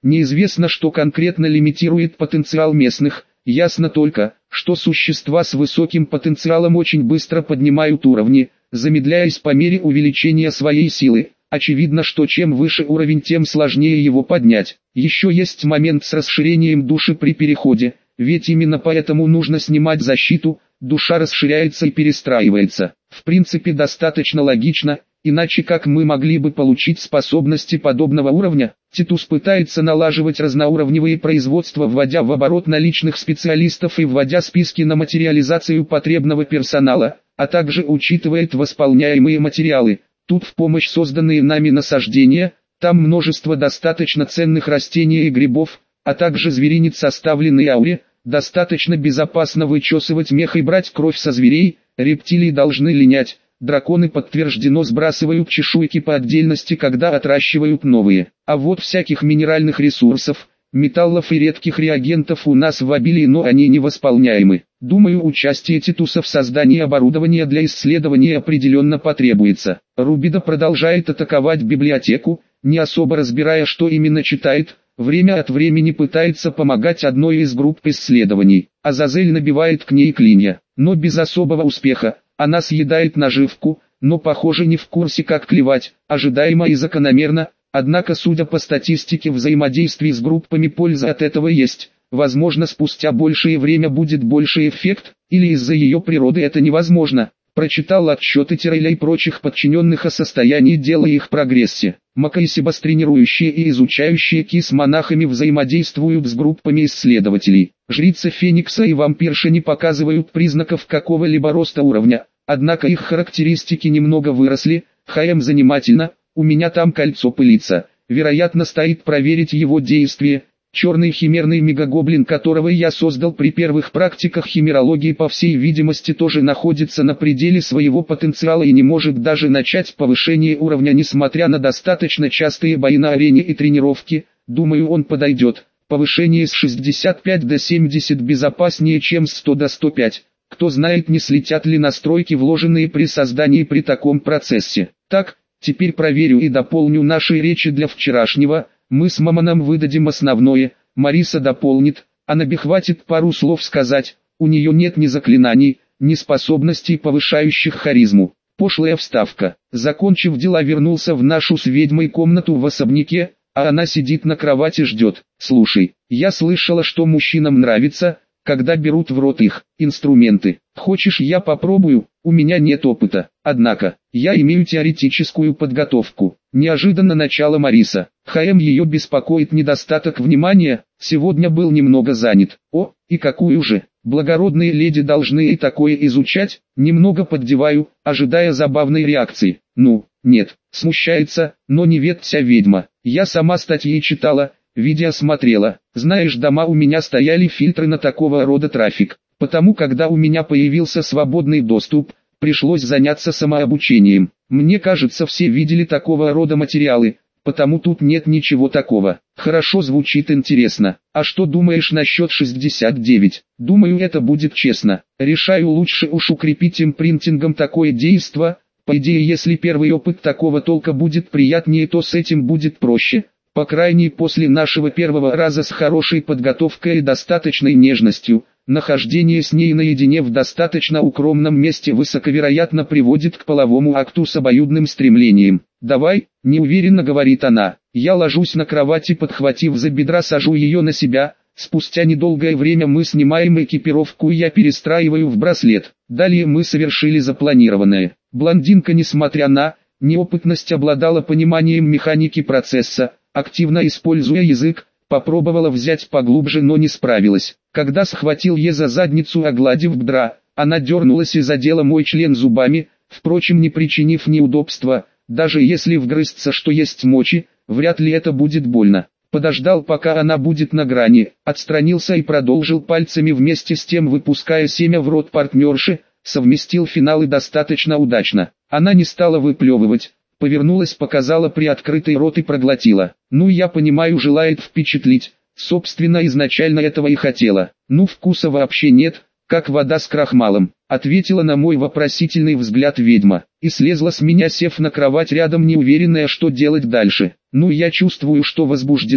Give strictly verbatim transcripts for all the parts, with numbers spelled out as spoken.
Неизвестно, что конкретно лимитирует потенциал местных, ясно только, что существа с высоким потенциалом очень быстро поднимают уровни, замедляясь по мере увеличения своей силы. Очевидно, что чем выше уровень, тем сложнее его поднять. Еще есть момент с расширением души при переходе, ведь именно поэтому нужно снимать защиту, душа расширяется и перестраивается. В принципе, достаточно логично, иначе как мы могли бы получить способности подобного уровня? Титус пытается налаживать разноуровневые производства, вводя в оборот наличных специалистов и вводя списки на материализацию потребного персонала, а также учитывает восполняемые материалы. Тут в помощь созданные нами насаждения, там множество достаточно ценных растений и грибов, а также зверинец, составленный ауре. Достаточно безопасно вычесывать мех и брать кровь со зверей, рептилии должны линять, драконы подтверждено сбрасывают чешуйки по отдельности, когда отращивают новые. А вот всяких минеральных ресурсов, металлов и редких реагентов у нас в обилии, но они невосполняемы. Думаю, участие Титуса в создании оборудования для исследования определенно потребуется. Рубида продолжает атаковать библиотеку, не особо разбирая, что именно читает. Время от времени пытается помогать одной из групп исследований. Азазель набивает к ней клинья, но без особого успеха. Она съедает наживку, но похоже не в курсе, как клевать, ожидаемо и закономерно. Однако, судя по статистике взаимодействий с группами, польза от этого есть. Возможно, спустя большее время будет больший эффект, или из-за ее природы это невозможно. Прочитал отчеты Тирейля и прочих подчиненных о состоянии дела и их прогрессе. Макаисибас, тренирующие и изучающие ки с монахами, взаимодействуют с группами исследователей. Жрица Феникса и вампирша не показывают признаков какого-либо роста уровня, однако их характеристики немного выросли. ХМ занимательно, у меня там кольцо пылится, вероятно стоит проверить его действие. Черный химерный мегагоблин, которого я создал при первых практиках химерологии, по всей видимости тоже находится на пределе своего потенциала и не может даже начать повышение уровня, несмотря на достаточно частые бои на арене и тренировки. Думаю, он подойдет. Повышение с шестидесяти пяти до семидесяти безопаснее, чем с ста до ста пяти. Кто знает, не слетят ли настройки, вложенные при создании при таком процессе. Так, теперь проверю и дополню наши речи для вчерашнего. Мы с Мамоном выдадим основное, Мариса дополнит, а Наби хватит пару слов сказать. У нее нет ни заклинаний, ни способностей, повышающих харизму. Пошлая вставка. Закончив дела, вернулся в нашу с ведьмой комнату в особняке, а она сидит на кровати, ждет. Слушай, я слышала, что мужчинам нравится, когда берут в рот их инструменты. Хочешь, я попробую? У меня нет опыта, однако, я имею теоретическую подготовку. Неожиданно начало Мариса. ХМ ее беспокоит недостаток внимания, сегодня был немного занят. О, и какую же, благородные леди должны и такое изучать, немного поддеваю, ожидая забавной реакции. Ну, нет, смущается, но не ведься ведьма. Я сама статьи читала, видео смотрела. Знаешь, дома у меня стояли фильтры на такого рода трафик. Потому когда у меня появился свободный доступ, пришлось заняться самообучением. Мне кажется, все видели такого рода материалы, потому тут нет ничего такого. Хорошо, звучит интересно. А что думаешь насчет шестьдесят девять? Думаю, это будет честно. Решаю, лучше уж укрепить импринтингом такое действо. По идее, если первый опыт такого толка будет приятнее, то с этим будет проще. По крайней мере, после нашего первого раза с хорошей подготовкой и достаточной нежностью. Нахождение с ней наедине в достаточно укромном месте высоковероятно приводит к половому акту с обоюдным стремлением. «Давай», — неуверенно говорит она. Я ложусь на кровати, подхватив за бедра, сажу ее на себя. Спустя недолгое время мы снимаем экипировку, и я перестраиваю в браслет. Далее мы совершили запланированное. Блондинка, несмотря на неопытность, обладала пониманием механики процесса, активно используя язык. Попробовала взять поглубже, но не справилась. Когда схватил ее за задницу, огладив бедра, она дернулась и задела мой член зубами, впрочем, не причинив неудобства. Даже если вгрызться, что есть мочи, вряд ли это будет больно. Подождал, пока она будет на грани, отстранился и продолжил пальцами, вместе с тем выпуская семя в рот партнерши, совместил финалы достаточно удачно. Она не стала выплевывать. Повернулась, показала приоткрытый рот и проглотила. Ну, я понимаю, желает впечатлить. Собственно, изначально этого и хотела. Ну, вкуса вообще нет, как вода с крахмалом. Ответила на мой вопросительный взгляд ведьма. И слезла с меня, сев на кровать рядом, неуверенная, что делать дальше. Ну, я чувствую, что возбуждена.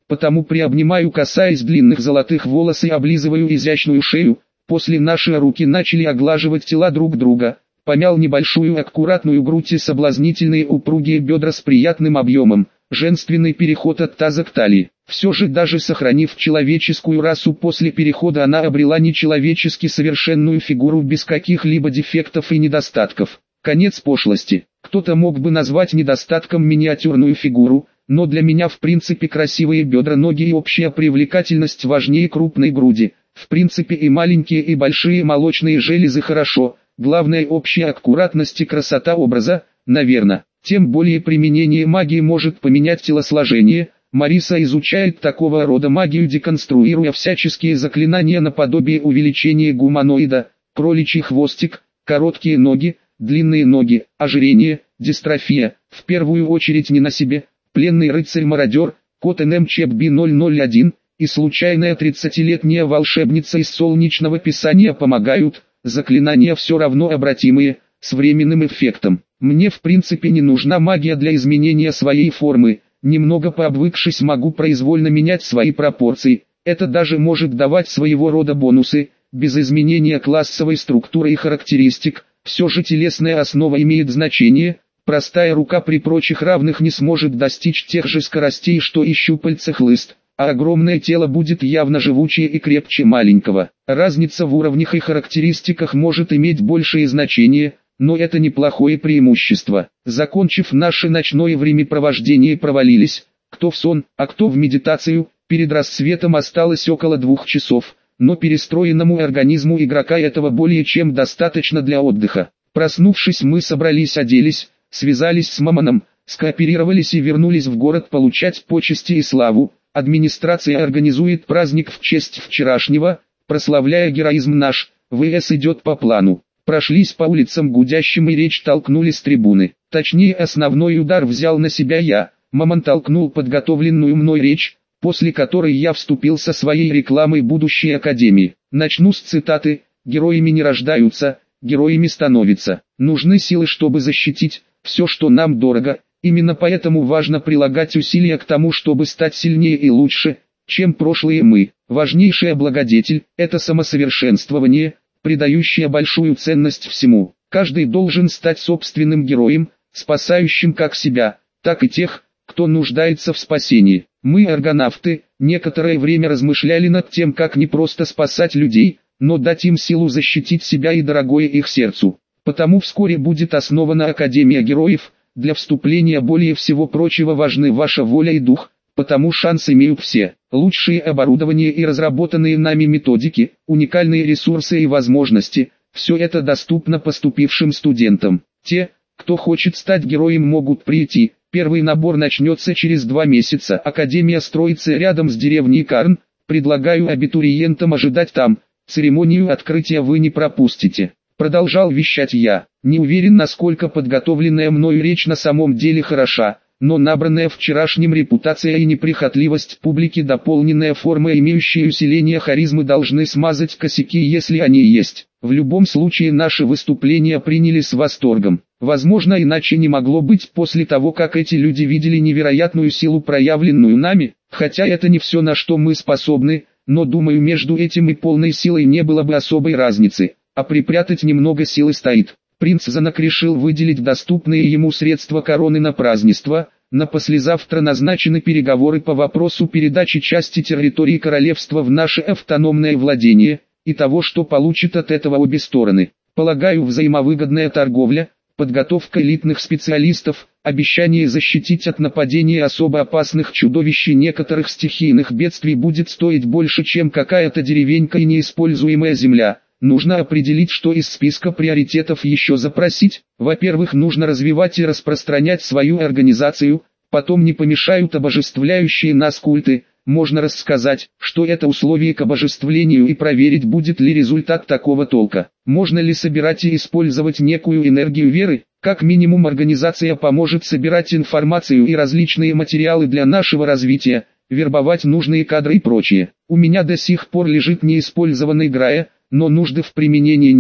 потому приобнимаю, касаясь длинных золотых волос и облизываю изящную шею. После наши руки начали оглаживать тела друг друга. Помял небольшую аккуратную грудь и соблазнительные упругие бедра с приятным объемом, женственный переход от таза к талии. Все же, даже сохранив человеческую расу, после перехода она обрела нечеловечески совершенную фигуру без каких-либо дефектов и недостатков. Конец пошлости. Кто-то мог бы назвать недостатком миниатюрную фигуру, но для меня в принципе красивые бедра, ноги и общая привлекательность важнее крупной груди. В принципе и маленькие и большие молочные железы хорошо. Главное общая аккуратность и красота образа, наверное. Тем более применение магии может поменять телосложение. Мариса изучает такого рода магию, деконструируя всяческие заклинания наподобие увеличения гуманоида, кроличий хвостик, короткие ноги, длинные ноги, ожирение, дистрофия, в первую очередь не на себе, пленный рыцарь-мародер, код эн эм че би ноль ноль один и случайная тридцатилетняя волшебница из солнечного писания помогают. Заклинания все равно обратимые, с временным эффектом. Мне в принципе не нужна магия для изменения своей формы, немного пообвыкшись могу произвольно менять свои пропорции, это даже может давать своего рода бонусы, без изменения классовой структуры и характеристик, все же телесная основа имеет значение, простая рука при прочих равных не сможет достичь тех же скоростей, что и щупальца-хлыст. А огромное тело будет явно живучее и крепче маленького. Разница в уровнях и характеристиках может иметь большее значение, но это неплохое преимущество. Закончив наше ночное времяпровождение, провалились, кто в сон, а кто в медитацию. Перед рассветом осталось около двух часов, но перестроенному организму игрока этого более чем достаточно для отдыха. Проснувшись, мы собрались, оделись, связались с Мамоном, скооперировались и вернулись в город получать почести и славу. Администрация организует праздник в честь вчерашнего, прославляя героизм наш, ВС идет по плану. Прошлись по улицам гудящим и речь толкнули с трибуны. Точнее, основной удар взял на себя я. Мамон толкнул подготовленную мной речь, после которой я вступил со своей рекламой будущей академии. Начну с цитаты: «Героями не рождаются, героями становятся. Нужны силы, чтобы защитить все, что нам дорого. Именно поэтому важно прилагать усилия к тому, чтобы стать сильнее и лучше, чем прошлые мы. Важнейшая благодетель – это самосовершенствование, придающее большую ценность всему. Каждый должен стать собственным героем, спасающим как себя, так и тех, кто нуждается в спасении. Мы, аргонавты, некоторое время размышляли над тем, как не просто спасать людей, но дать им силу защитить себя и дорогое их сердцу. Потому вскоре будет основана Академия Героев. Для вступления более всего прочего важны ваша воля и дух, потому шанс имеют все. Лучшее оборудование и разработанные нами методики, уникальные ресурсы и возможности – все это доступно поступившим студентам. Те, кто хочет стать героем, могут прийти. Первый набор начнется через два месяца. Академия строится рядом с деревней Карн. Предлагаю абитуриентам ожидать там. Церемонию открытия вы не пропустите. Продолжал вещать я. Не уверен, насколько подготовленная мною речь на самом деле хороша, но набранная вчерашним репутация и неприхотливость публики, дополненная форма, имеющая усиление харизмы, должны смазать косяки, если они есть. В любом случае наши выступления приняли с восторгом. Возможно, иначе не могло быть после того, как эти люди видели невероятную силу, проявленную нами, хотя это не все, на что мы способны, но думаю, между этим и полной силой не было бы особой разницы. А припрятать немного силы стоит. Принц Занак решил выделить доступные ему средства короны на празднество. На послезавтра назначены переговоры по вопросу передачи части территории королевства в наше автономное владение, и того, что получат от этого обе стороны. Полагаю, взаимовыгодная торговля, подготовка элитных специалистов, обещание защитить от нападения особо опасных чудовищ и некоторых стихийных бедствий будет стоить больше, чем какая-то деревенька и неиспользуемая земля. Нужно определить, что из списка приоритетов еще запросить. Во-первых, нужно развивать и распространять свою организацию, потом не помешают обожествляющие нас культы. Можно рассказать, что это условие к обожествлению, и проверить, будет ли результат такого толка. Можно ли собирать и использовать некую энергию веры? Как минимум организация поможет собирать информацию и различные материалы для нашего развития, вербовать нужные кадры и прочее. У меня до сих пор лежит неиспользованный Грая, но нужды в применении нет,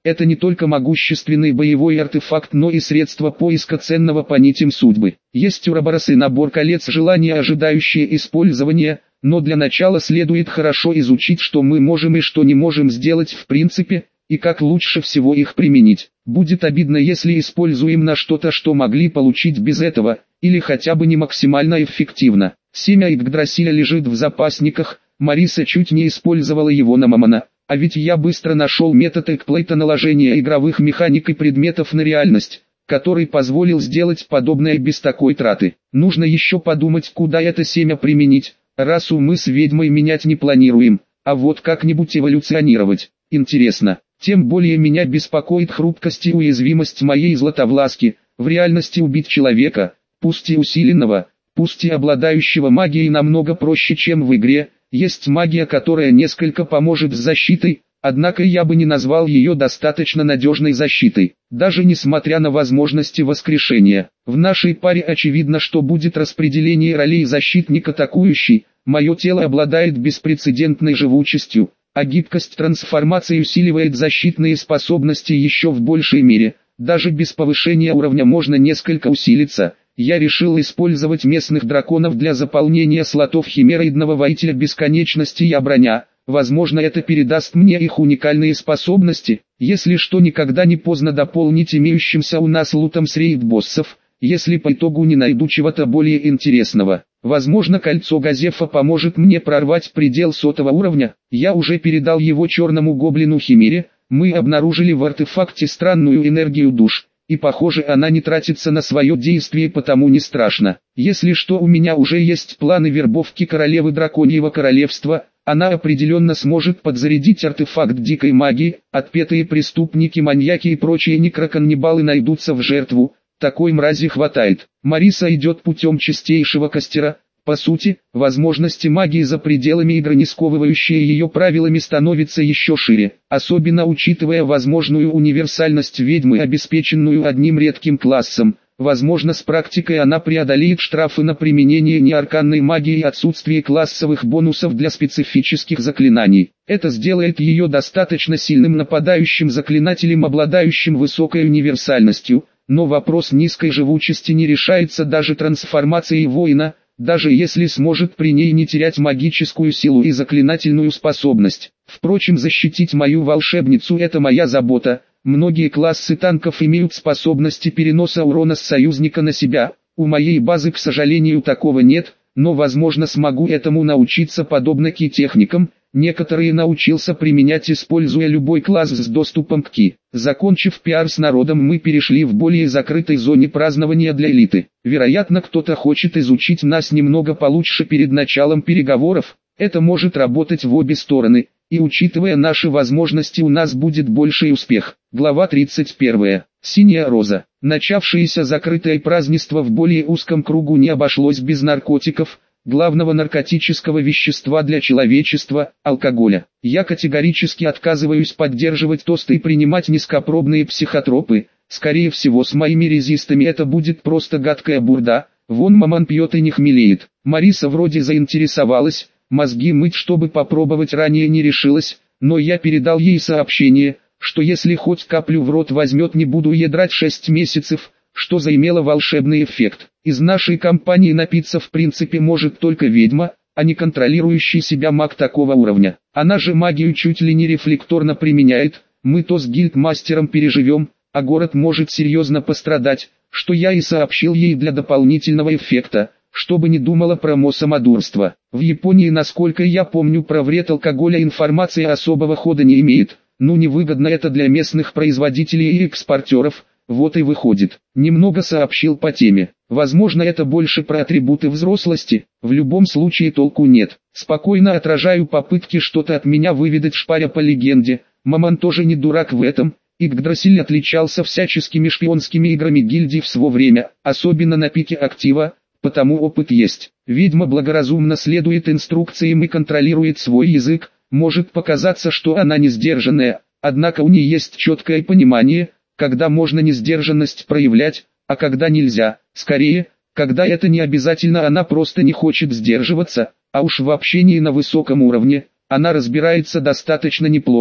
Это не только могущественный боевой артефакт, но и средство поиска ценного по нитям судьбы. Есть Ураборос и набор колец желания, ожидающие использования, но для начала следует хорошо изучить, что мы можем и что не можем сделать в принципе, и как лучше всего их применить. Будет обидно, если используем на что-то, что могли получить без этого, или хотя бы не максимально эффективно. Семя Игдрасиля лежит в запасниках, Мариса чуть не использовала его на Мамона. А ведь я быстро нашел метод эксплойта наложения игровых механик и предметов на реальность, который позволил сделать подобное без такой траты. Нужно еще подумать, куда это семя применить. Расу мы с ведьмой менять не планируем, а вот как-нибудь эволюционировать. Интересно. Тем более меня беспокоит хрупкость и уязвимость моей Златовласки. В реальности убить человека, пусть и усиленного, пусть и обладающего магией, намного проще, чем в игре. Есть магия, которая несколько поможет с защитой, однако я бы не назвал ее достаточно надежной защитой, даже несмотря на возможности воскрешения. В нашей паре очевидно, что будет распределение ролей: защитник-атакующий. Мое тело обладает беспрецедентной живучестью, а гибкость трансформации усиливает защитные способности еще в большей мере. Даже без повышения уровня можно несколько усилиться. Я решил использовать местных драконов для заполнения слотов химероидного воителя бесконечности и броня. Возможно, это передаст мне их уникальные способности. Если что, никогда не поздно дополнить имеющимся у нас лутом с рейд-боссов, если по итогу не найду чего-то более интересного. Возможно, кольцо Газефа поможет мне прорвать предел сотого уровня. Я уже передал его черному гоблину Химере. Мы обнаружили в артефакте странную энергию душ, и похоже, она не тратится на свое действие, потому не страшно. Если что, у меня уже есть планы вербовки королевы Драконьего Королевства. Она определенно сможет подзарядить артефакт дикой магии. Отпетые преступники, маньяки и прочие некроканнибалы найдутся в жертву. Такой мрази хватает. Мариса идет путем чистейшего костера. По сути, возможности магии за пределами игры, не сковывающие ее правилами, становятся еще шире, особенно учитывая возможную универсальность ведьмы, обеспеченную одним редким классом. Возможно, с практикой она преодолеет штрафы на применение неарканной магии и отсутствие классовых бонусов для специфических заклинаний. Это сделает ее достаточно сильным нападающим заклинателем, обладающим высокой универсальностью, но вопрос низкой живучести не решается даже трансформацией воина, даже если сможет при ней не терять магическую силу и заклинательную способность. Впрочем, защитить мою волшебницу — это моя забота. Многие классы танков имеют способности переноса урона с союзника на себя. У моей базы, к сожалению, такого нет, но возможно смогу этому научиться подобно ки-техникам. Некоторые научился применять, используя любой класс с доступом к ки. Закончив пиар с народом, мы перешли в более закрытой зоне празднования для элиты. Вероятно, кто-то хочет изучить нас немного получше перед началом переговоров. Это может работать в обе стороны, и учитывая наши возможности, у нас будет больший успех. Глава тридцать первая. Синяя роза. Начавшееся закрытое празднество в более узком кругу не обошлось без наркотиков, главного наркотического вещества для человечества – алкоголя. Я категорически отказываюсь поддерживать тосты и принимать низкопробные психотропы. Скорее всего, с моими резистами это будет просто гадкая бурда. Вон маман пьет и не хмелеет. Мариса вроде заинтересовалась, мозги мыть, чтобы попробовать, ранее не решилась, но я передал ей сообщение, что если хоть каплю в рот возьмет, не буду ядрать шесть месяцев, что заимело волшебный эффект. Из нашей компании напиться в принципе может только ведьма, а не контролирующий себя маг такого уровня. Она же магию чуть ли не рефлекторно применяет. Мы то с гильдмастером переживем, а город может серьезно пострадать, что я и сообщил ей для дополнительного эффекта, чтобы не думала про самодурство. В Японии, насколько я помню, про вред алкоголя информация особого хода не имеет. Ну, невыгодно это для местных производителей и экспортеров. Вот и выходит. Немного сообщил по теме. Возможно, это больше про атрибуты взрослости. В любом случае толку нет. Спокойно отражаю попытки что-то от меня выведать, шпаря по легенде. Маман тоже не дурак в этом. Игдрасиль отличался всяческими шпионскими играми гильдии в свое время, особенно на пике актива, потому опыт есть. Ведьма благоразумно следует инструкциям и контролирует свой язык. Может показаться, что она не сдержанная, однако у нее есть четкое понимание, когда можно несдержанность проявлять, а когда нельзя. Скорее, когда это не обязательно, она просто не хочет сдерживаться, а уж в общении на высоком уровне она разбирается достаточно неплохо.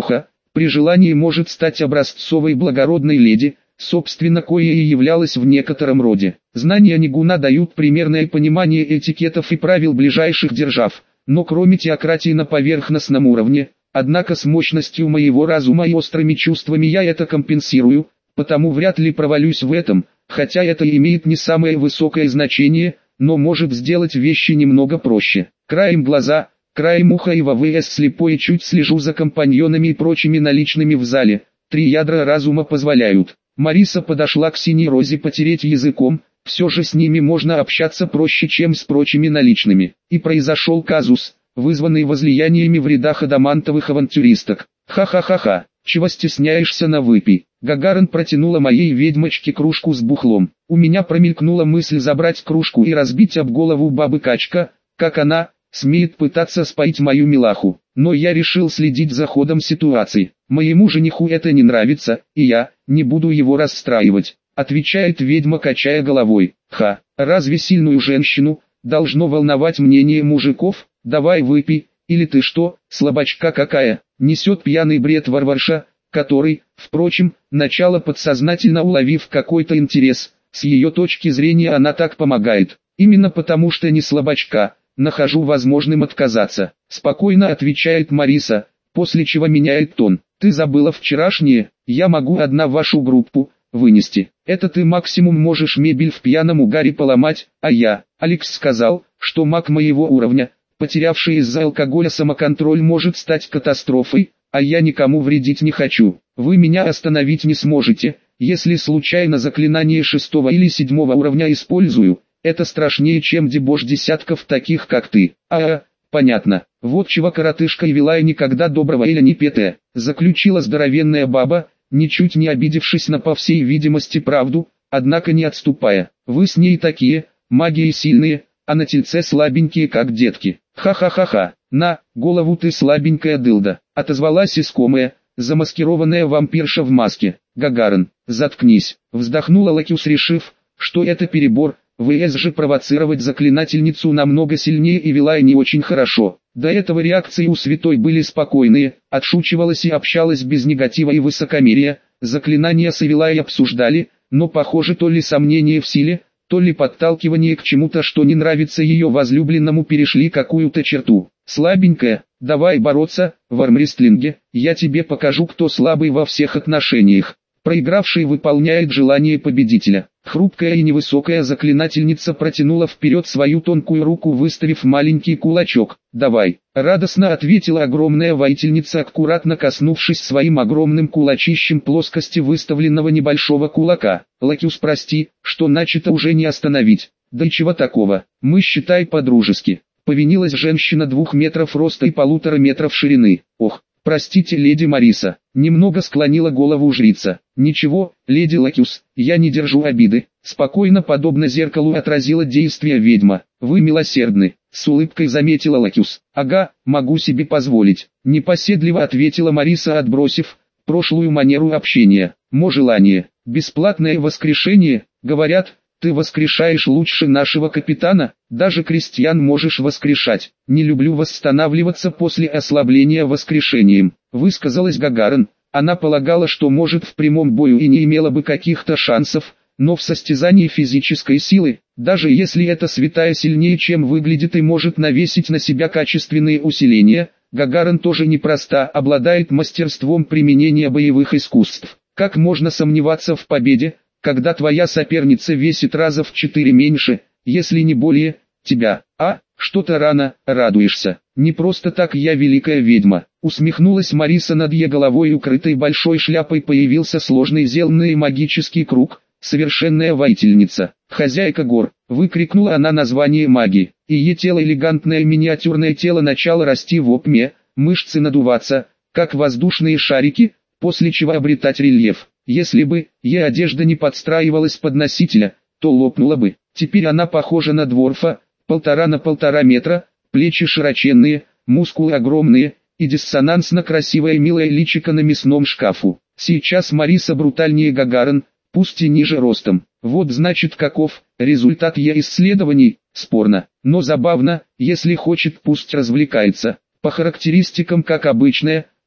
при желании может стать образцовой благородной леди, собственно кое и являлась в некотором роде. Знания Нигуна дают примерное понимание этикетов и правил ближайших держав, но кроме теократии на поверхностном уровне, однако с мощностью моего разума и острыми чувствами я это компенсирую, потому вряд ли провалюсь в этом, хотя это имеет не самое высокое значение, но может сделать вещи немного проще. Краем глаза, краем уха и в АВС слепой чуть слежу за компаньонами и прочими наличными в зале, три ядра разума позволяют. Мариса подошла к синей розе потереть языком, все же с ними можно общаться проще, чем с прочими наличными. И произошел казус, вызванный возлияниями в рядах адамантовых авантюристок. Ха-ха-ха-ха, чего стесняешься, на выпей. Гагарин протянула моей ведьмочке кружку с бухлом. У меня промелькнула мысль забрать кружку и разбить об голову бабы Качка, как она смеет пытаться споить мою милаху. Но я решил следить за ходом ситуации. Моему жениху это не нравится, и я не буду его расстраивать, отвечает ведьма, качая головой. Ха, разве сильную женщину должно волновать мнение мужиков? Давай выпей, или ты что, слабачка какая, несет пьяный бред варварша, который, впрочем, начало подсознательно уловив какой-то интерес, с ее точки зрения она так помогает. Именно потому что не слабачка, нахожу возможным отказаться. Спокойно отвечает Мариса, после чего меняет тон. Ты забыла вчерашнее, я могу одна вашу группу вынести. Это ты максимум можешь мебель в пьяном угаре поломать, а я, Алекс сказал, что маг моего уровня, потерявший из-за алкоголя самоконтроль, может стать катастрофой, а я никому вредить не хочу. Вы меня остановить не сможете, если случайно заклинание шестого или седьмого уровня использую. Это страшнее, чем дебош десятков таких, как ты. А, понятно. Вот чего коротышка и вела, и никогда доброго Эля не петая, заключила здоровенная баба, ничуть не обидевшись на, по всей видимости, правду, однако не отступая. Вы с ней такие, магии сильные, а на тельце слабенькие, как детки. Ха-ха-ха-ха, на, голову ты слабенькая дылда, отозвалась искомая, замаскированная вампирша в маске. Гагарин, заткнись, вздохнула Лакюс, решив, что это перебор. ВС же провоцировать заклинательницу намного сильнее и вела и не очень хорошо. До этого реакции у святой были спокойные, отшучивалась и общалась без негатива и высокомерия, заклинания совела и обсуждали, но похоже то ли сомнения в силе, то ли подталкивание к чему-то, что не нравится ее возлюбленному, перешли какую-то черту. Слабенькая, давай бороться, в армрестлинге, я тебе покажу, кто слабый во всех отношениях. Проигравший выполняет желание победителя. Хрупкая и невысокая заклинательница протянула вперед свою тонкую руку, выставив маленький кулачок. «Давай!» — радостно ответила огромная воительница, аккуратно коснувшись своим огромным кулачищем плоскости выставленного небольшого кулака. «Лакюс, прости, что начато уже не остановить. Да и чего такого, мы считай по-дружески». Повинилась женщина двух метров роста и полутора метров ширины. «Ох, простите, леди Мариса», — немного склонила голову жрица. «Ничего, леди Лакюс, я не держу обиды», — спокойно, подобно зеркалу, отразила действие ведьма. «Вы милосердны», — с улыбкой заметила Лакюс. «Ага, могу себе позволить», — непоседливо ответила Мариса, отбросив прошлую манеру общения. «Мо желание, бесплатное воскрешение, говорят, ты воскрешаешь лучше нашего капитана, даже крестьян можешь воскрешать. Не люблю восстанавливаться после ослабления воскрешением», — высказалась Гагарин. Она полагала, что может в прямом бою и не имела бы каких-то шансов, но в состязании физической силы, даже если эта святая сильнее, чем выглядит, и может навесить на себя качественные усиления, Гагарин тоже непроста, обладает мастерством применения боевых искусств. Как можно сомневаться в победе, когда твоя соперница весит раза в четыре меньше, если не более, тебя? А, что-то рано радуешься. Не просто так я великая ведьма. Усмехнулась Мариса, над ее головой, укрытой большой шляпой, появился сложный зеленый магический круг. Совершенная воительница, хозяйка гор, выкрикнула она название магии, и ее тело, элегантное миниатюрное тело, начало расти в объеме, мышцы надуваться, как воздушные шарики, после чего обретать рельеф. Если бы ее одежда не подстраивалась под носителя, то лопнула бы. Теперь она похожа на дворфа, полтора на полтора метра, плечи широченные, мускулы огромные, и диссонансно красивое милое личико на мясном шкафу. Сейчас Мариса брутальнее Гагарин, пусть и ниже ростом. Вот значит каков результат ее исследований, спорно, но забавно, если хочет пусть развлекается. По характеристикам как обычная,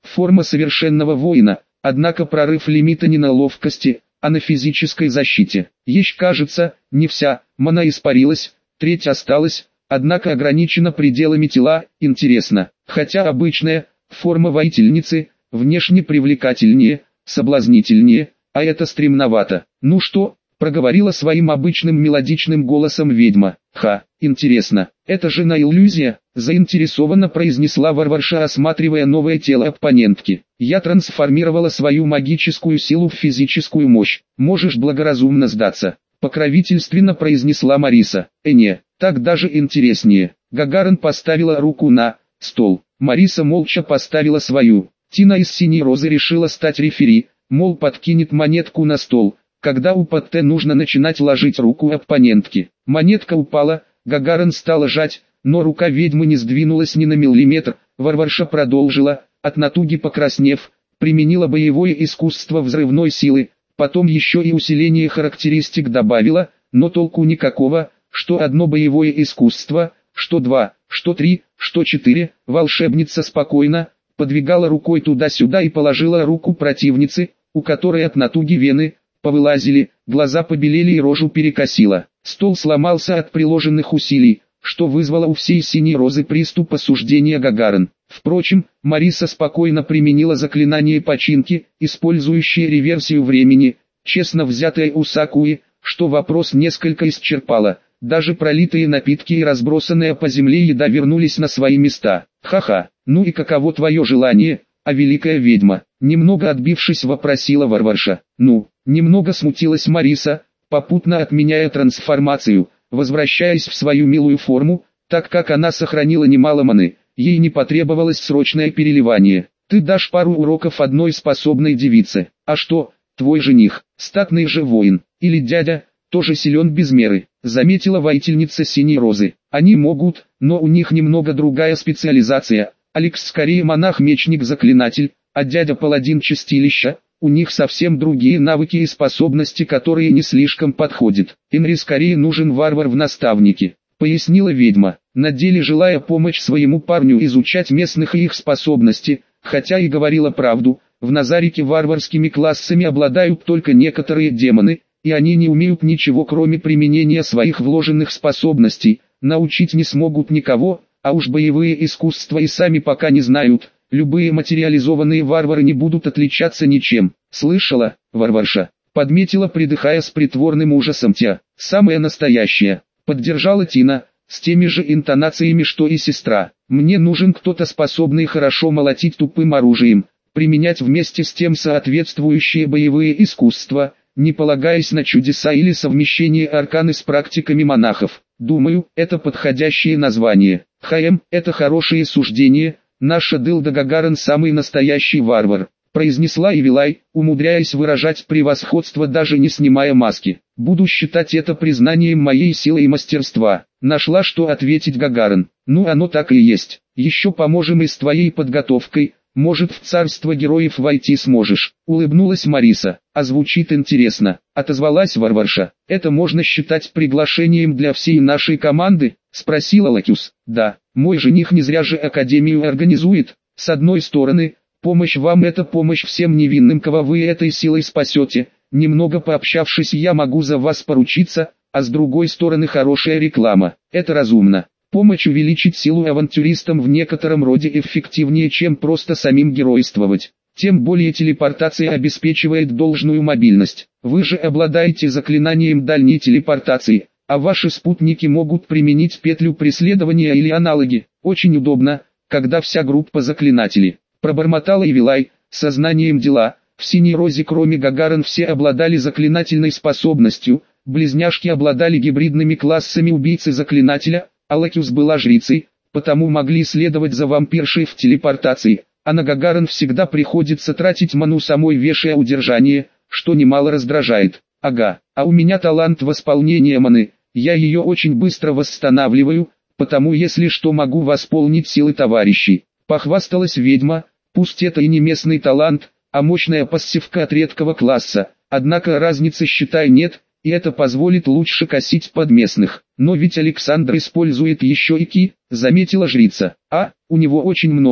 форма совершенного воина, однако прорыв лимита не на ловкости, а на физической защите. Еще кажется, не вся мана испарилась, треть осталась, однако ограничена пределами тела. Интересно, хотя обычная форма воительницы внешне привлекательнее, соблазнительнее, а это стремновато. Ну что, проговорила своим обычным мелодичным голосом ведьма. Ха, интересно, это же на иллюзия, заинтересованно произнесла варварша, осматривая новое тело оппонентки. Я трансформировала свою магическую силу в физическую мощь. Можешь благоразумно сдаться, покровительственно произнесла Мариса. Э не, так даже интереснее. Гагарин поставила руку на стол. Мариса молча поставила свою. Тина из Синей Розы решила стать рефери, мол, подкинет монетку на стол, когда у Патте нужно начинать ложить руку оппонентки. Монетка упала, Гагарин стала жать, но рука ведьмы не сдвинулась ни на миллиметр. Варварша продолжила, от натуги покраснев, применила боевое искусство взрывной силы, потом еще и усиление характеристик добавила, но толку никакого, что одно боевое искусство, что два, что три, что четыре. Волшебница спокойно подвигала рукой туда-сюда и положила руку противницы, у которой от натуги вены повылазили, глаза побелели и рожу перекосило. Стол сломался от приложенных усилий, что вызвало у всей Синей Розы приступ осуждения Гагарин. Впрочем, Мариса спокойно применила заклинание починки, использующее реверсию времени, честно взятое у Сакуи, что вопрос несколько исчерпало. Даже пролитые напитки и разбросанная по земле еда вернулись на свои места. Ха-ха, ну и каково твое желание, а великая ведьма? Немного отбившись, вопросила варварша. Ну, немного смутилась Мариса, попутно отменяя трансформацию, возвращаясь в свою милую форму, так как она сохранила немало маны, ей не потребовалось срочное переливание. Ты дашь пару уроков одной способной девице. А что, твой жених, статный же воин, или дядя, тоже силен без меры, заметила воительница Синей Розы. Они могут, но у них немного другая специализация. Алекс скорее монах-мечник-заклинатель, а дядя паладин чистилища. У них совсем другие навыки и способности, которые не слишком подходят. Энри скорее нужен варвар в наставнике, пояснила ведьма, на деле желая помочь своему парню изучать местных и их способности, хотя и говорила правду. В Назарике варварскими классами обладают только некоторые демоны, и они не умеют ничего кроме применения своих вложенных способностей, научить не смогут никого, а уж боевые искусства и сами пока не знают. Любые материализованные варвары не будут отличаться ничем. Слышала, варварша? Подметила, придыхая с притворным ужасом Тя. Самая настоящая. Поддержала Тина, с теми же интонациями, что и сестра. Мне нужен кто-то, способный хорошо молотить тупым оружием, применять вместе с тем соответствующие боевые искусства, не полагаясь на чудеса или совмещение арканы с практиками монахов. Думаю, это подходящее название. ХМ, это хорошее суждение. Наша Дылда Гагарин самый настоящий варвар, произнесла Ивилай, умудряясь выражать превосходство, даже не снимая маски. Буду считать это признанием моей силы и мастерства. Нашла, что ответить Гагарин. Ну, оно так и есть. Еще поможем и с твоей подготовкой. Может, в царство героев войти сможешь. Улыбнулась Мариса. А звучит интересно. Отозвалась варварша. Это можно считать приглашением для всей нашей команды? Спросила Лакюс. Да, мой жених не зря же академию организует. С одной стороны, помощь вам — это помощь всем невинным, кого вы этой силой спасете. Немного пообщавшись, я могу за вас поручиться, а с другой стороны, хорошая реклама. Это разумно. Помощь увеличить силу авантюристам в некотором роде эффективнее, чем просто самим геройствовать. Тем более телепортация обеспечивает должную мобильность. Вы же обладаете заклинанием дальней телепортации, а ваши спутники могут применить петлю преследования или аналоги. Очень удобно, когда вся группа заклинателей. Пробормотала Ивилай, сознанием дела. В Синей Розе кроме Гагарин все обладали заклинательной способностью, близняшки обладали гибридными классами убийцы-заклинателя, а Лакюс была жрицей, потому могли следовать за вампиршей в телепортации, а на Гагарин всегда приходится тратить ману, самой вешая удержание, что немало раздражает. Ага, а у меня талант восполнения маны, я ее очень быстро восстанавливаю, потому если что могу восполнить силы товарищей. Похвасталась ведьма, пусть это и не местный талант, а мощная пассивка от редкого класса, однако разницы, считай, нет, и это позволит лучше косить под местных. Но ведь Александр использует еще и ки, заметила жрица. А, у него очень много,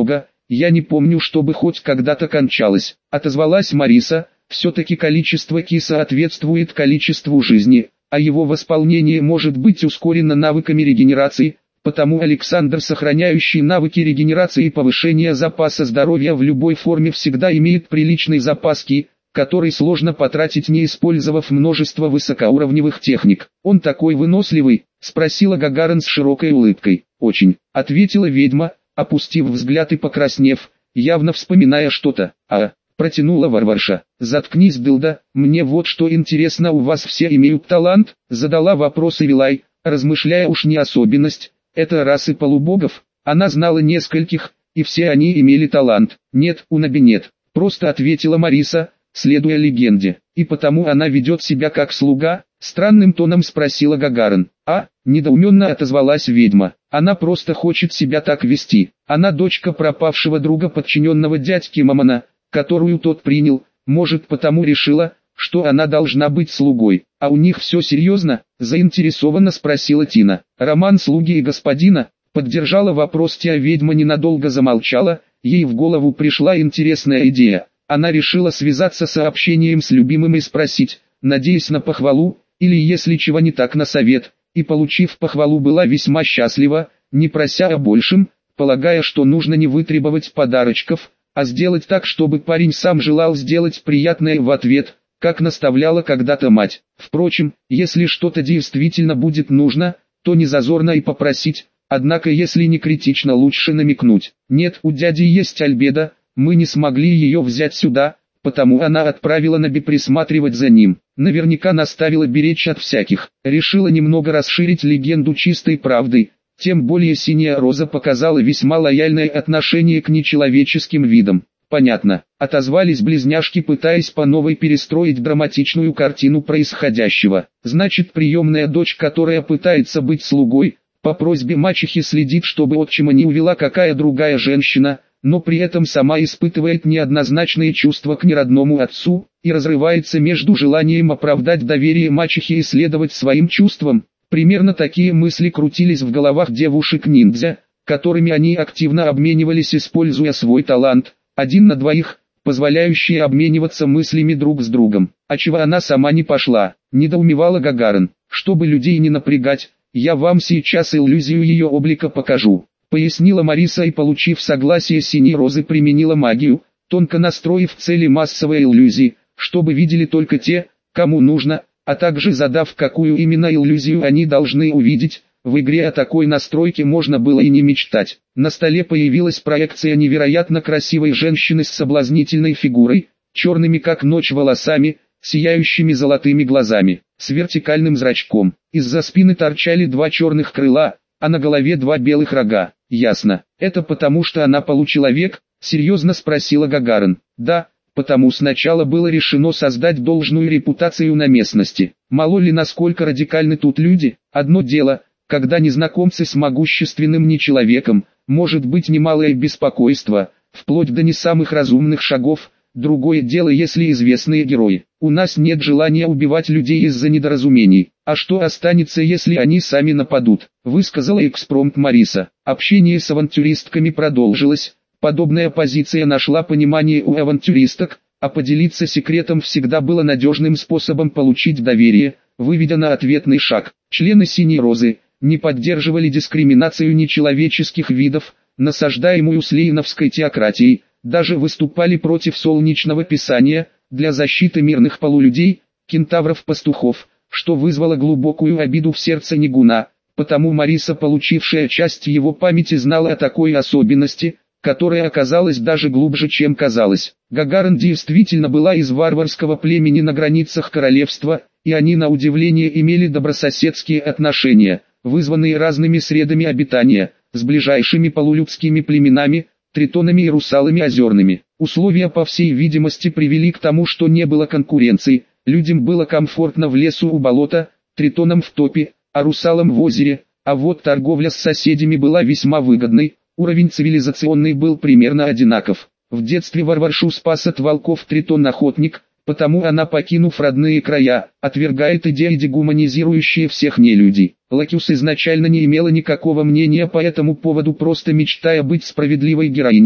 я не помню, чтобы хоть когда-то кончалось, отозвалась Мариса. Все-таки количество ки соответствует количеству жизни, а его восполнение может быть ускорено навыками регенерации, потому Александр, сохраняющий навыки регенерации и повышения запаса здоровья в любой форме, всегда имеет приличный запас ки, который сложно потратить, не использовав множество высокоуровневых техник. «Он такой выносливый?» – спросила Гагарин с широкой улыбкой. «Очень», – ответила ведьма, опустив взгляд и покраснев, явно вспоминая что-то. «А...» – протянула Варварша. «Заткнись, дылда, мне вот что интересно, у вас все имеют талант?» – задала вопрос Эвилай, размышляя, уж не особенность, это расы полубогов. Она знала нескольких, и все они имели талант. «Нет, у Наби нет», – просто ответила Мариса, следуя легенде. «И потому она ведет себя как слуга?» – странным тоном спросила Гагарин. «А?» – недоуменно отозвалась ведьма. «Она просто хочет себя так вести. Она дочка пропавшего друга подчиненного дядьки Мамона, которую тот принял, может, потому решила, что она должна быть слугой. А у них все серьезно?» – заинтересованно спросила Тина. «Роман слуги и господина?» – поддержала вопрос Тия. Ведьма ненадолго замолчала, ей в голову пришла интересная идея. Она решила связаться с сообщением с любимым и спросить, надеясь на похвалу, или если чего не так, на совет, и получив похвалу, была весьма счастлива, не прося о большем, полагая, что нужно не вытребовать подарочков, а сделать так, чтобы парень сам желал сделать приятное в ответ, как наставляла когда-то мать. Впрочем, если что-то действительно будет нужно, то не зазорно и попросить, однако если не критично, лучше намекнуть. «Нет, у дяди есть Альбеда, мы не смогли ее взять сюда, потому она отправила Наби присматривать за ним. Наверняка наставила беречь от всяких. Решила немного расширить легенду чистой правдой, тем более Синяя Роза показала весьма лояльное отношение к нечеловеческим видам». «Понятно», — отозвались близняшки, пытаясь по новой перестроить драматичную картину происходящего. «Значит, приемная дочь, которая пытается быть слугой, по просьбе мачехи следит, чтобы отчима не увела какая другая женщина, но при этом сама испытывает неоднозначные чувства к неродному отцу, и разрывается между желанием оправдать доверие мачехи и следовать своим чувствам». Примерно такие мысли крутились в головах девушек-ниндзя, которыми они активно обменивались, используя свой талант, один на двоих, позволяющий обмениваться мыслями друг с другом. «А чего она сама не пошла?» – недоумевала Гагарин. «Чтобы людей не напрягать, я вам сейчас иллюзию ее облика покажу», – пояснила Мариса, и, получив согласие Синей Розы, применила магию, тонко настроив цели массовой иллюзии, чтобы видели только те, кому нужно, а также задав, какую именно иллюзию они должны увидеть. В игре о такой настройке можно было и не мечтать. На столе появилась проекция невероятно красивой женщины с соблазнительной фигурой, черными как ночь волосами, сияющими золотыми глазами, с вертикальным зрачком. Из-за спины торчали два черных крыла, а на голове два белых рога. «Ясно. Это потому, что она получеловек?» — серьезно спросила Гагарин. «Да, потому сначала было решено создать должную репутацию на местности. Мало ли, насколько радикальны тут люди. Одно дело, когда незнакомцы с могущественным нечеловеком, может быть немалое беспокойство, вплоть до не самых разумных шагов. Другое дело, если известные герои. У нас нет желания убивать людей из-за недоразумений. А что останется, если они сами нападут?» — высказала экспромт Мариса. Общение с авантюристками продолжилось. Подобная позиция нашла понимание у авантюристок, а поделиться секретом всегда было надежным способом получить доверие, выведя на ответный шаг. Члены Синей Розы не поддерживали дискриминацию нечеловеческих видов, насаждаемую слейновской теократией, даже выступали против солнечного писания, для защиты мирных полулюдей, кентавров-пастухов, что вызвало глубокую обиду в сердце Нигуна, потому Мариса, получившая часть его памяти, знала о такой особенности, которая оказалась даже глубже, чем казалось. Гагарин действительно была из варварского племени на границах королевства, и они, на удивление, имели добрососедские отношения, вызванные разными средами обитания, с ближайшими полулюдскими племенами, тритонами и русалами озерными. Условия, по всей видимости, привели к тому, что не было конкуренции, людям было комфортно в лесу у болота, тритонам в топе, а русалам в озере, а вот торговля с соседями была весьма выгодной, уровень цивилизационный был примерно одинаков. В детстве Варваршу спас от волков тритон-охотник, потому она, покинув родные края, отвергает идеи, дегуманизирующие всех нелюдей. Лакюс изначально не имела никакого мнения по этому поводу, просто мечтая быть справедливой героиней,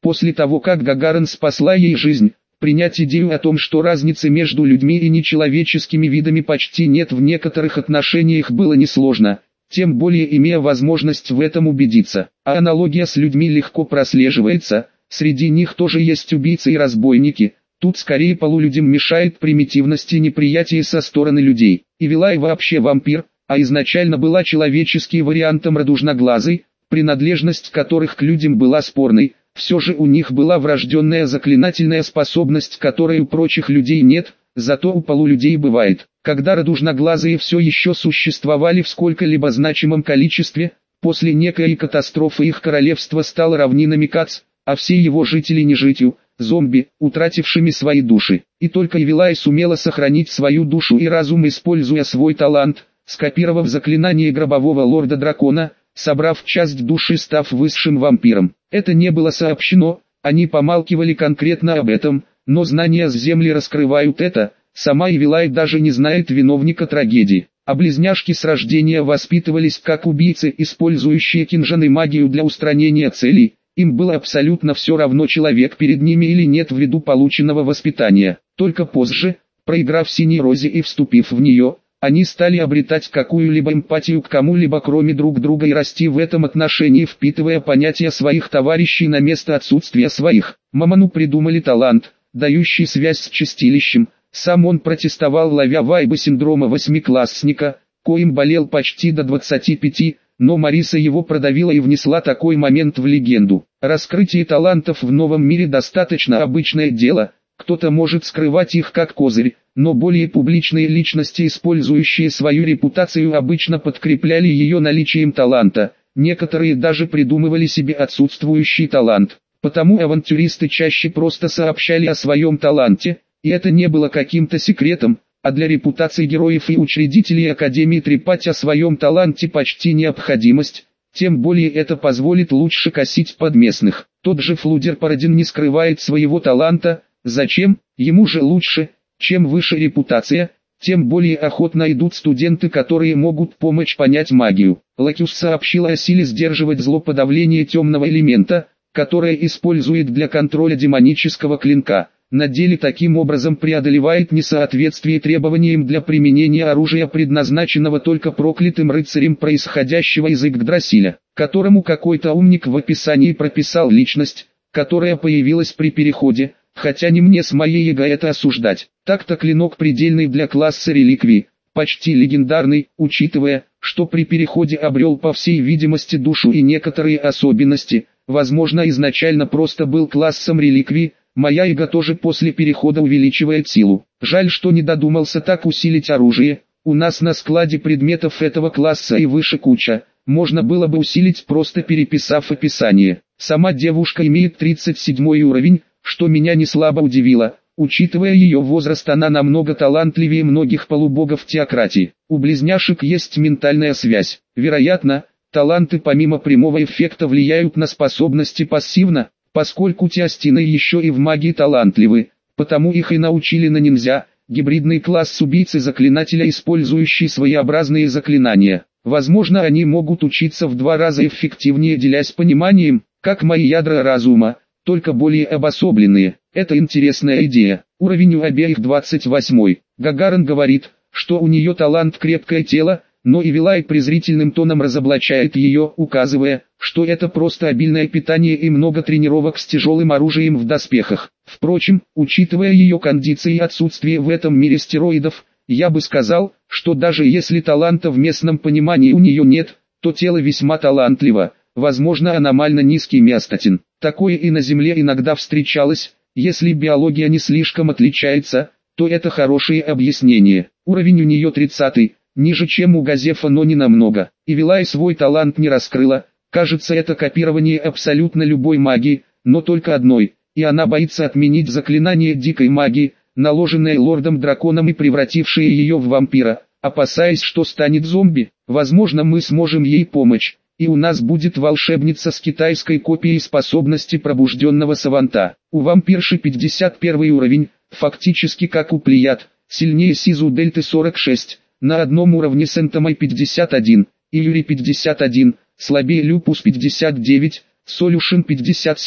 После того как Гагарин спасла ей жизнь, принять идею о том, что разницы между людьми и нечеловеческими видами почти нет в некоторых отношениях, было несложно, тем более имея возможность в этом убедиться. А аналогия с людьми легко прослеживается, среди них тоже есть убийцы и разбойники. Тут скорее полулюдям мешает примитивность и неприятие со стороны людей. И Вилай вообще вампир, а изначально была человеческим вариантом радужноглазой, принадлежность которых к людям была спорной. Все же у них была врожденная заклинательная способность, которой у прочих людей нет, зато у полулюдей бывает. Когда радужноглазые все еще существовали в сколько-либо значимом количестве, после некой катастрофы их королевство стало равнинами Кац, а все его жители нежитью, зомби, утратившими свои души. И только Эвилай сумела сохранить свою душу и разум, используя свой талант, скопировав заклинание гробового лорда-дракона, собрав часть души, став высшим вампиром. Это не было сообщено, они помалкивали конкретно об этом, но знания с земли раскрывают это. Сама Эвилай даже не знает виновника трагедии. А близняшки с рождения воспитывались как убийцы, использующие кинжан и магию для устранения целей. Им было абсолютно все равно, человек перед ними или нет, ввиду полученного воспитания. Только позже, проиграв Синей Розе и вступив в нее, они стали обретать какую-либо эмпатию к кому-либо кроме друг друга и расти в этом отношении, впитывая понятия своих товарищей на место отсутствия своих. Маману придумали талант, дающий связь с чистилищем. Сам он протестовал, ловя вайбы синдрома восьмиклассника, коим болел почти до двадцати пяти, но Мариса его продавила и внесла такой момент в легенду. Раскрытие талантов в новом мире достаточно обычное дело, кто-то может скрывать их как козырь, но более публичные личности, использующие свою репутацию, обычно подкрепляли ее наличием таланта, некоторые даже придумывали себе отсутствующий талант. Потому авантюристы чаще просто сообщали о своем таланте, и это не было каким-то секретом, а для репутации героев и учредителей Академии трепать о своем таланте почти необходимость, тем более это позволит лучше косить под местных. Тот же Флудер Парадин не скрывает своего таланта, зачем, ему же лучше, чем выше репутация, тем более охотно идут студенты, которые могут помочь понять магию. Лакюс сообщила о силе сдерживать зло, подавление темного элемента, которое использует для контроля демонического клинка. На деле таким образом преодолевает несоответствие требованиям для применения оружия, предназначенного только проклятым рыцарем, происходящего из Игдрасиля, которому какой-то умник в описании прописал личность, которая появилась при переходе, хотя не мне с моей эго это осуждать. Так-то клинок предельный для класса реликвии, почти легендарный, учитывая, что при переходе обрел по всей видимости душу и некоторые особенности, возможно изначально просто был классом реликвии. Моя эго тоже после перехода увеличивает силу. Жаль, что не додумался так усилить оружие. У нас на складе предметов этого класса и выше куча. Можно было бы усилить, просто переписав описание. Сама девушка имеет тридцать седьмой уровень, что меня не слабо удивило. Учитывая ее возраст, она намного талантливее многих полубогов теократии. У близняшек есть ментальная связь. Вероятно, таланты помимо прямого эффекта влияют на способности пассивно, поскольку теостины еще и в магии талантливы, потому их и научили на ниндзя, гибридный класс убийцы-заклинателя, использующий своеобразные заклинания. Возможно, они могут учиться в два раза эффективнее, делясь пониманием, как мои ядра разума, только более обособленные. Это интересная идея. Уровень у обеих двадцать восьмой. Гагарин говорит, что у нее талант крепкое тело, но Эвилай презрительным тоном разоблачает ее, указывая, что это просто обильное питание и много тренировок с тяжелым оружием в доспехах. Впрочем, учитывая ее кондиции и отсутствие в этом мире стероидов, я бы сказал, что даже если таланта в местном понимании у нее нет, то тело весьма талантливо, возможно аномально низкий миостатин. Такое и на Земле иногда встречалось. Если биология не слишком отличается, то это хорошее объяснение. Уровень у нее тридцатый. Ниже, чем у Газефа, но не намного. Эвилай свой талант не раскрыла, кажется, это копирование абсолютно любой магии, но только одной, и она боится отменить заклинание дикой магии, наложенное лордом-драконом и превратившее ее в вампира, опасаясь, что станет зомби. Возможно, мы сможем ей помочь, и у нас будет волшебница с китайской копией способности пробужденного саванта. У вампирши пятьдесят первый уровень, фактически как у Плеяд, сильнее Сизу Дельты сорок шесть. На одном уровне с Энтомой пятьдесят один, Июри пятьдесят один, слабее Люпус пятьдесят девять, Солюшин пятьдесят семь,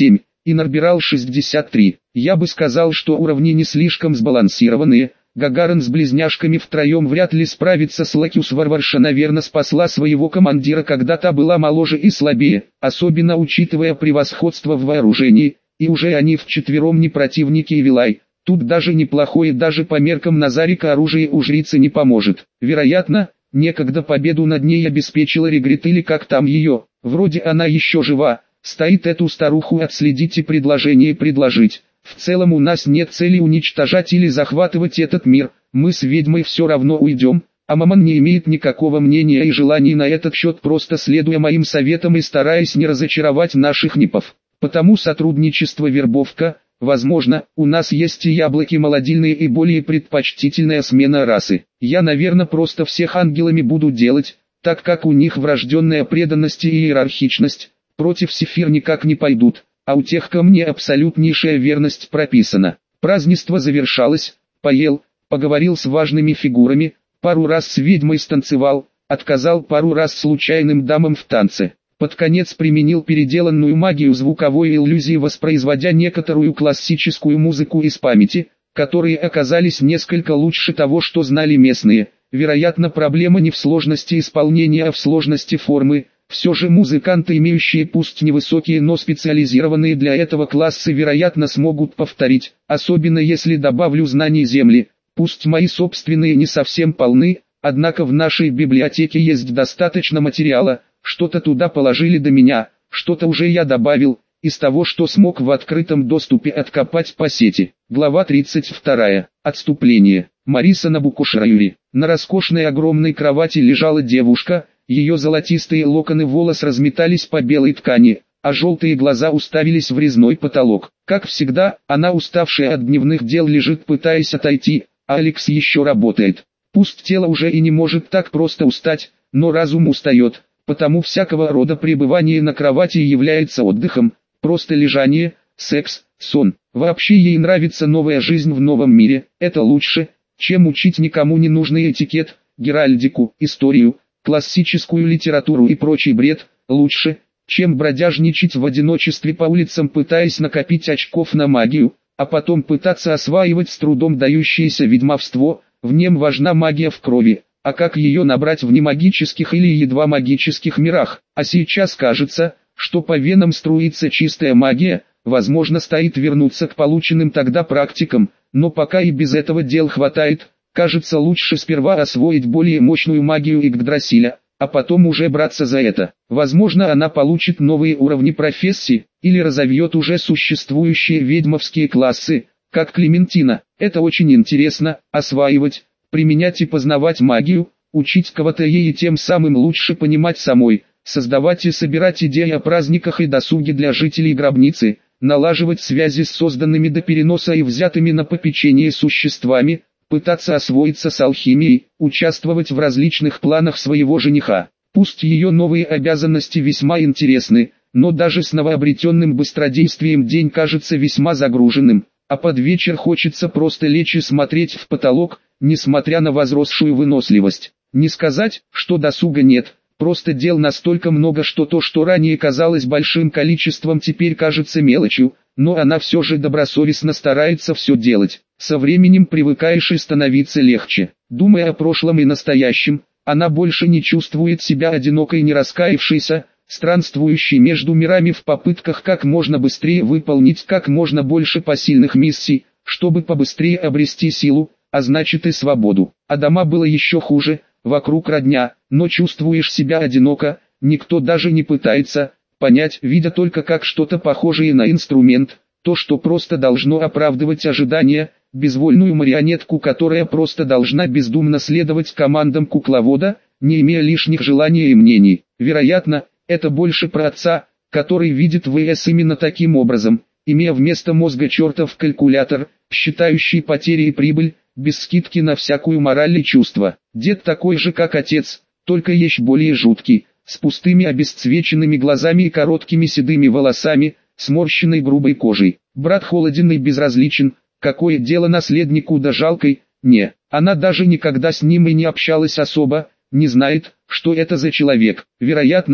и набирал шестьдесят три. Я бы сказал, что уровни не слишком сбалансированные. Гагарин с близняшками втроем вряд ли справится с Лакиус. Варварша, наверное, спасла своего командира, когда та была моложе и слабее, особенно учитывая превосходство в вооружении, и уже они вчетвером не противники и Вилай. Тут даже неплохое даже по меркам Назарика оружие у жрицы не поможет. Вероятно, некогда победу над ней обеспечила Регрет или как там ее, вроде она еще жива, стоит эту старуху отследить и предложение предложить. В целом у нас нет цели уничтожать или захватывать этот мир, мы с ведьмой все равно уйдем, а Маман не имеет никакого мнения и желаний на этот счет, просто следуя моим советам и стараясь не разочаровать наших нипов. Потому сотрудничество вербовка, возможно, у нас есть и яблоки молодильные и более предпочтительная смена расы. Я, наверное, просто всех ангелами буду делать, так как у них врожденная преданность и иерархичность, против Сефир никак не пойдут, а у тех ко мне абсолютнейшая верность прописана. Празднество завершалось, поел, поговорил с важными фигурами, пару раз с ведьмой станцевал, отказал пару раз случайным дамам в танце. Под конец применил переделанную магию звуковой иллюзии, воспроизводя некоторую классическую музыку из памяти, которые оказались несколько лучше того, что знали местные. Вероятно, проблема не в сложности исполнения, а в сложности формы. Все же музыканты, имеющие пусть невысокие, но специализированные для этого классы, вероятно смогут повторить, особенно если добавлю знаний земли. Пусть мои собственные не совсем полны, однако в нашей библиотеке есть достаточно материала. Что-то туда положили до меня, что-то уже я добавил, из того, что смог в открытом доступе откопать по сети. Глава тридцать вторая. Отступление. Мариса Набукушраюри. На роскошной огромной кровати лежала девушка, ее золотистые локоны волос разметались по белой ткани, а желтые глаза уставились в резной потолок. Как всегда, она, уставшая от дневных дел, лежит, пытаясь отойти, а Алекс еще работает. Пусть тело уже и не может так просто устать, но разум устает. Потому всякого рода пребывание на кровати является отдыхом, просто лежание, секс, сон. Вообще ей нравится новая жизнь в новом мире, это лучше, чем учить никому не нужный этикет, геральдику, историю, классическую литературу и прочий бред, лучше, чем бродяжничать в одиночестве по улицам, пытаясь накопить очков на магию, а потом пытаться осваивать с трудом дающееся ведьмовство. В нем важна магия в крови. А как ее набрать в немагических или едва магических мирах? А сейчас кажется, что по венам струится чистая магия, возможно, стоит вернуться к полученным тогда практикам, но пока и без этого дел хватает. Кажется, лучше сперва освоить более мощную магию Игдрасиля, а потом уже браться за это. Возможно, она получит новые уровни профессии, или разовьет уже существующие ведьмовские классы, как Клементина. Это очень интересно, осваивать, применять и познавать магию, учить кого-то ей и тем самым лучше понимать самой, создавать и собирать идеи о праздниках и досуге для жителей гробницы, налаживать связи с созданными до переноса и взятыми на попечение существами, пытаться освоиться с алхимией, участвовать в различных планах своего жениха. Пусть ее новые обязанности весьма интересны, но даже с новообретенным быстродействием день кажется весьма загруженным, а под вечер хочется просто лечь и смотреть в потолок, несмотря на возросшую выносливость. Не сказать, что досуга нет, просто дел настолько много, что то, что ранее казалось большим количеством, теперь кажется мелочью, но она все же добросовестно старается все делать. Со временем привыкаешь и становится легче. Думая о прошлом и настоящем, она больше не чувствует себя одинокой, не раскаявшейся, странствующей между мирами в попытках как можно быстрее выполнить как можно больше посильных миссий, чтобы побыстрее обрести силу, а значит и свободу. А дома было еще хуже, вокруг родня, но чувствуешь себя одиноко, никто даже не пытается понять, видя только как что-то похожее на инструмент, то, что просто должно оправдывать ожидания, безвольную марионетку, которая просто должна бездумно следовать командам кукловода, не имея лишних желаний и мнений. Вероятно, это больше про отца, который видит ВС именно таким образом, имея вместо мозга чертов калькулятор, считающий потери и прибыль, без скидки на всякую мораль и чувства. Дед такой же как отец, только еще более жуткий, с пустыми обесцвеченными глазами и короткими седыми волосами, сморщенной грубой кожей. Брат холоден и безразличен, какое дело наследнику да жалкой, не, она даже никогда с ним и не общалась особо, не знает, что это за человек. Вероятно,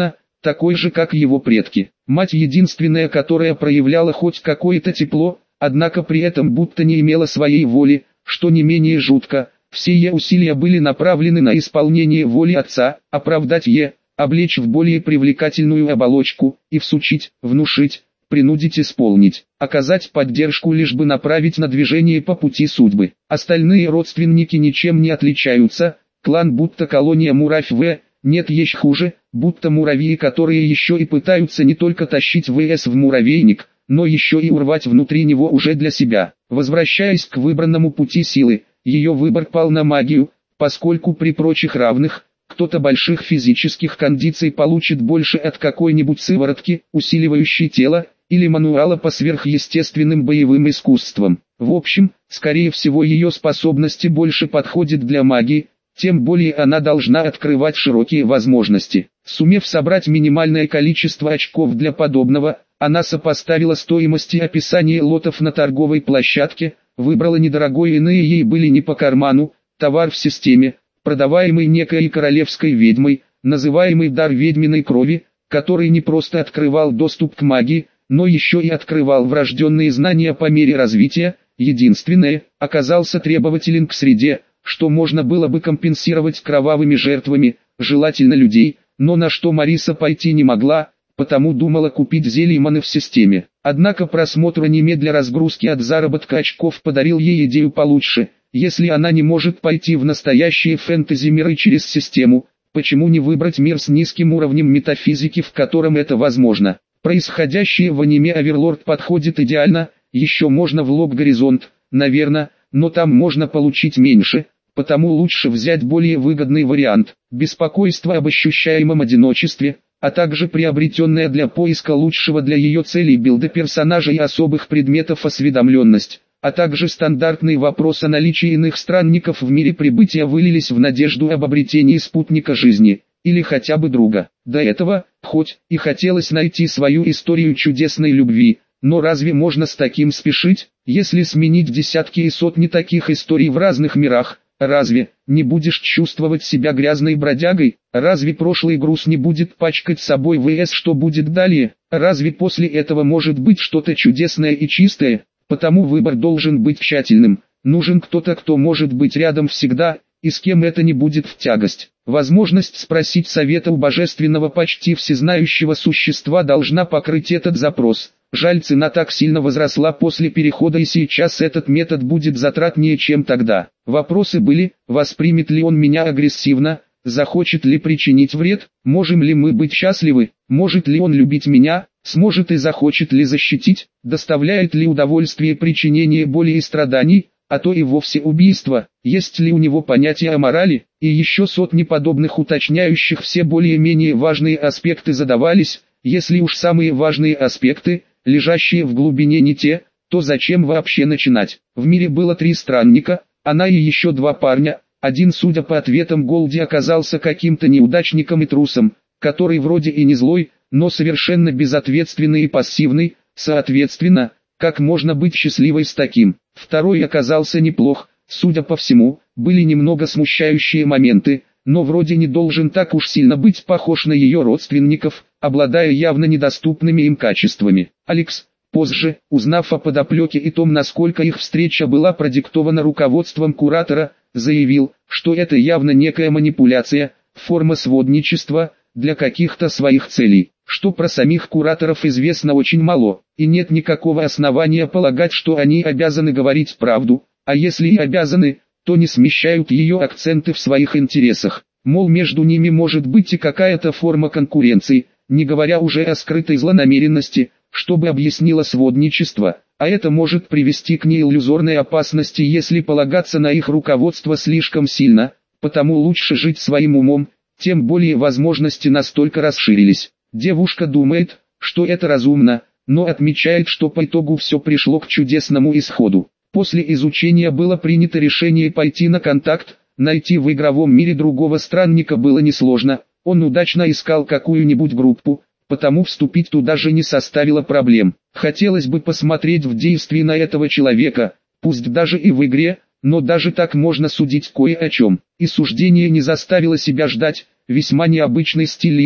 такой же как его предки. Мать единственная, которая проявляла хоть какое-то тепло, однако при этом будто не имела своей воли, что не менее жутко. Все ее усилия были направлены на исполнение воли отца, оправдать Е, облечь в более привлекательную оболочку, и всучить, внушить, принудить исполнить, оказать поддержку, лишь бы направить на движение по пути судьбы. Остальные родственники ничем не отличаются, клан будто колония муравь В, нет еще хуже, будто муравьи, которые еще и пытаются не только тащить ВС в муравейник, но еще и урвать внутри него уже для себя. Возвращаясь к выбранному пути силы, ее выбор пал на магию, поскольку при прочих равных, кто-то больших физических кондиций получит больше от какой-нибудь сыворотки, усиливающей тело, или мануала по сверхъестественным боевым искусствам. В общем, скорее всего ее способности больше подходят для магии, тем более она должна открывать широкие возможности. Сумев собрать минимальное количество очков для подобного, она сопоставила стоимости описания лотов на торговой площадке, выбрала недорогой, иные ей были не по карману, товар в системе, продаваемый некой королевской ведьмой, называемый дар ведьминой крови, который не просто открывал доступ к магии, но еще и открывал врожденные знания по мере развития. Единственное, оказался требователен к среде, что можно было бы компенсировать кровавыми жертвами, желательно людей, но на что Мариса пойти не могла, потому думала купить зелье маны в системе. Однако просмотр аниме для разгрузки от заработка очков подарил ей идею получше. Если она не может пойти в настоящие фэнтези-миры через систему, почему не выбрать мир с низким уровнем метафизики, в котором это возможно? Происходящее в аниме Оверлорд подходит идеально, еще можно в лоб горизонт, наверное, но там можно получить меньше, потому лучше взять более выгодный вариант. Беспокойство об ощущаемом одиночестве, а также приобретенная для поиска лучшего для ее целей билда персонажа и особых предметов осведомленность, а также стандартный вопрос о наличии иных странников в мире прибытия вылились в надежду об обретении спутника жизни, или хотя бы друга. До этого, хоть и хотелось найти свою историю чудесной любви, но разве можно с таким спешить, если сменить десятки и сотни таких историй в разных мирах? Разве не будешь чувствовать себя грязной бродягой? Разве прошлый груз не будет пачкать собой ВС, что будет далее? Разве после этого может быть что-то чудесное и чистое? Потому выбор должен быть тщательным. Нужен кто-то, кто может быть рядом всегда, и с кем это не будет в тягость. Возможность спросить совета у божественного почти всезнающего существа должна покрыть этот запрос. Жаль, цена так сильно возросла после перехода, и сейчас этот метод будет затратнее, чем тогда. Вопросы были: воспримет ли он меня агрессивно, захочет ли причинить вред, можем ли мы быть счастливы, может ли он любить меня, сможет и захочет ли защитить, доставляет ли удовольствие причинение боли и страданий, а то и вовсе убийство, есть ли у него понятие о морали, и еще сотни подобных уточняющих все более-менее важные аспекты задавались. Если уж самые важные аспекты, лежащие в глубине, не те, то зачем вообще начинать? В мире было три странника, она и еще два парня. Один, судя по ответам Голди, оказался каким-то неудачником и трусом, который вроде и не злой, но совершенно безответственный и пассивный. Соответственно, как можно быть счастливой с таким? Второй оказался неплох, судя по всему, были немного смущающие моменты, но вроде не должен так уж сильно быть похож на ее родственников, обладая явно недоступными им качествами. Алекс, позже, узнав о подоплеке и том, насколько их встреча была продиктована руководством куратора, заявил, что это явно некая манипуляция, форма сводничества, для каких-то своих целей, что про самих кураторов известно очень мало, и нет никакого основания полагать, что они обязаны говорить правду, а если и обязаны, то не смещают ее акценты в своих интересах. Мол, между ними может быть и какая-то форма конкуренции, не говоря уже о скрытой злонамеренности, чтобы объяснило сводничество, а это может привести к неиллюзорной опасности, если полагаться на их руководство слишком сильно, потому лучше жить своим умом, тем более возможности настолько расширились. Девушка думает, что это разумно, но отмечает, что по итогу все пришло к чудесному исходу. После изучения было принято решение пойти на контакт, найти в игровом мире другого странника было несложно, он удачно искал какую-нибудь группу, потому вступить туда же не составило проблем. Хотелось бы посмотреть в действии на этого человека, пусть даже и в игре, но даже так можно судить кое о чем. И суждение не заставило себя ждать, весьма необычный стиль игры,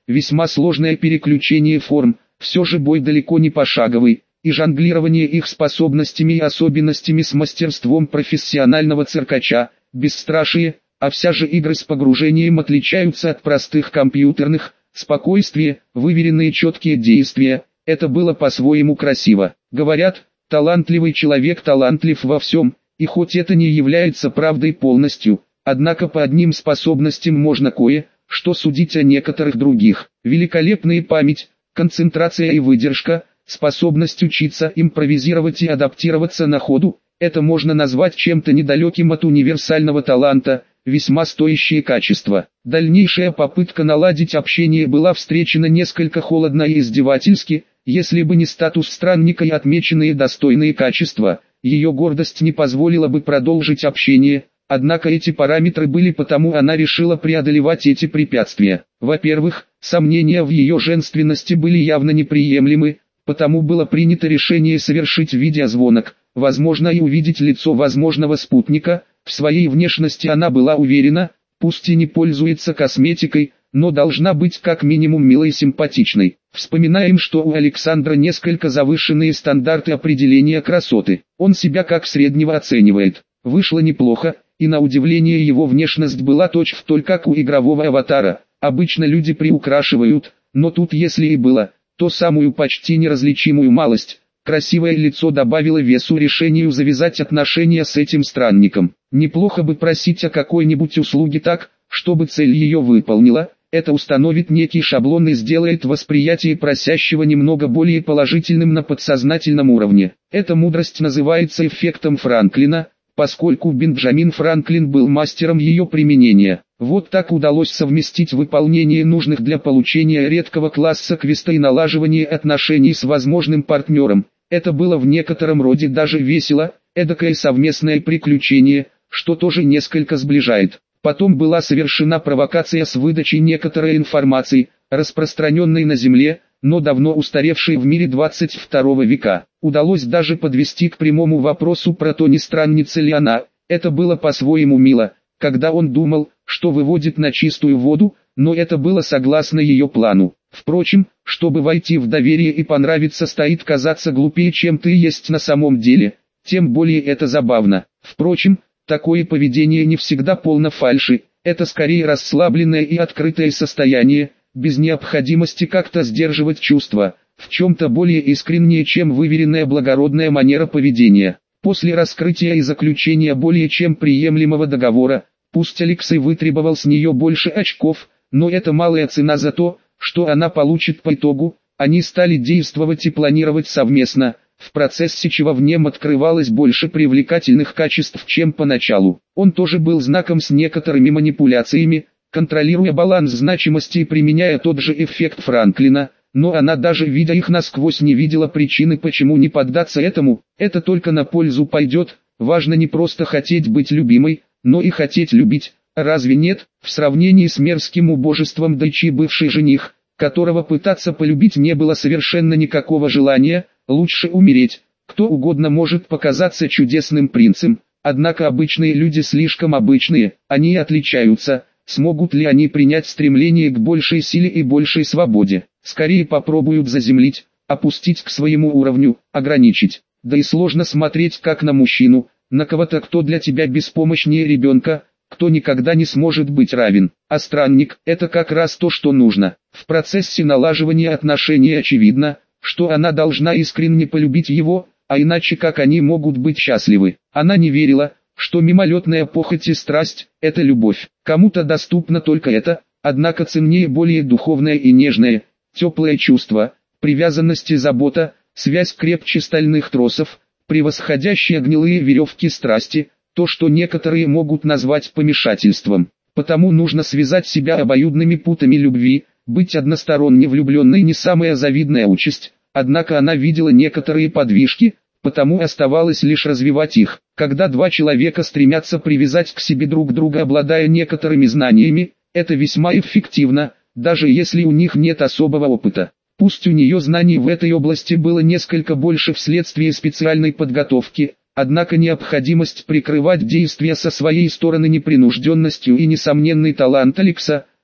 весьма сложное переключение форм, все же бой далеко не пошаговый, и жонглирование их способностями и особенностями с мастерством профессионального циркача, бесстрашие, а вся же игры с погружением отличаются от простых компьютерных, спокойствие, выверенные четкие действия, это было по-своему красиво. Говорят, талантливый человек талантлив во всем, и хоть это не является правдой полностью, однако по одним способностям можно кое-что судить о некоторых других. Великолепная память, концентрация и выдержка, способность учиться, импровизировать и адаптироваться на ходу, это можно назвать чем-то недалеким от универсального таланта, весьма стоящее качество. Дальнейшая попытка наладить общение была встречена несколько холодно и издевательски, если бы не статус странника и отмеченные достойные качества, ее гордость не позволила бы продолжить общение, однако эти параметры были, потому она решила преодолевать эти препятствия. Во-первых, сомнения в ее женственности были явно неприемлемы, потому было принято решение совершить видеозвонок, возможно и увидеть лицо возможного спутника. В своей внешности она была уверена, пусть и не пользуется косметикой, но должна быть как минимум милой и симпатичной. Вспоминаем, что у Александра несколько завышенные стандарты определения красоты. Он себя как среднего оценивает. Вышло неплохо, и на удивление его внешность была точь-в-точь как у игрового аватара. Обычно люди приукрашивают, но тут если и было, то самую почти неразличимую малость. Красивое лицо добавило весу решению завязать отношения с этим странником. Неплохо бы просить о какой-нибудь услуге так, чтобы цель ее выполнила. Это установит некий шаблон и сделает восприятие просящего немного более положительным на подсознательном уровне. Эта мудрость называется эффектом Франклина, поскольку Бенджамин Франклин был мастером ее применения. Вот так удалось совместить выполнение нужных для получения редкого класса квеста и налаживание отношений с возможным партнером. Это было в некотором роде даже весело, эдакое совместное приключение, что тоже несколько сближает. Потом была совершена провокация с выдачей некоторой информации, распространенной на Земле, но давно устаревшей в мире двадцать второго века. Удалось даже подвести к прямому вопросу про то, не странница ли она. Это было по-своему мило, когда он думал, что выводит на чистую воду, но это было согласно ее плану. Впрочем, чтобы войти в доверие и понравиться, стоит казаться глупее, чем ты есть на самом деле, тем более это забавно. Впрочем, такое поведение не всегда полно фальши, это скорее расслабленное и открытое состояние, без необходимости как-то сдерживать чувства, в чем-то более искреннее, чем выверенная благородная манера поведения. После раскрытия и заключения более чем приемлемого договора, пусть Алексей вытребовал с нее больше очков, но это малая цена за то, что она получит по итогу. Они стали действовать и планировать совместно, в процессе чего в нем открывалось больше привлекательных качеств, чем поначалу. Он тоже был знаком с некоторыми манипуляциями, контролируя баланс значимости и применяя тот же эффект Франклина, но она даже видя их насквозь не видела причины, почему не поддаться этому. Это только на пользу пойдет. Важно не просто хотеть быть любимой, но и хотеть любить. Разве нет? В сравнении с мерзким убожеством Дайчи бывший жених, которого пытаться полюбить не было совершенно никакого желания, лучше умереть. Кто угодно может показаться чудесным принцем, однако обычные люди слишком обычные, они отличаются. Смогут ли они принять стремление к большей силе и большей свободе? Скорее попробуют заземлить, опустить к своему уровню, ограничить. Да и сложно смотреть как на мужчину, на кого-то, кто для тебя беспомощнее ребенка, кто никогда не сможет быть равен. А странник – это как раз то, что нужно. В процессе налаживания отношений очевидно, что она должна искренне полюбить его, а иначе как они могут быть счастливы? Она не верила, что мимолетная похоть и страсть – это любовь. Кому-то доступно только это, однако ценнее более духовное и нежное, теплое чувство, привязанность и забота, связь крепче стальных тросов, превосходящие гнилые веревки страсти, то, что некоторые могут назвать помешательством. Потому нужно связать себя обоюдными путами любви. Быть односторонне влюбленной не самая завидная участь, однако она видела некоторые подвижки, потому оставалось лишь развивать их. Когда два человека стремятся привязать к себе друг друга, обладая некоторыми знаниями, это весьма эффективно, даже если у них нет особого опыта. Пусть у нее знаний в этой области было несколько больше вследствие специальной подготовки, однако необходимость прикрывать действия со своей стороны непринужденностью и несомненный талант Алекса,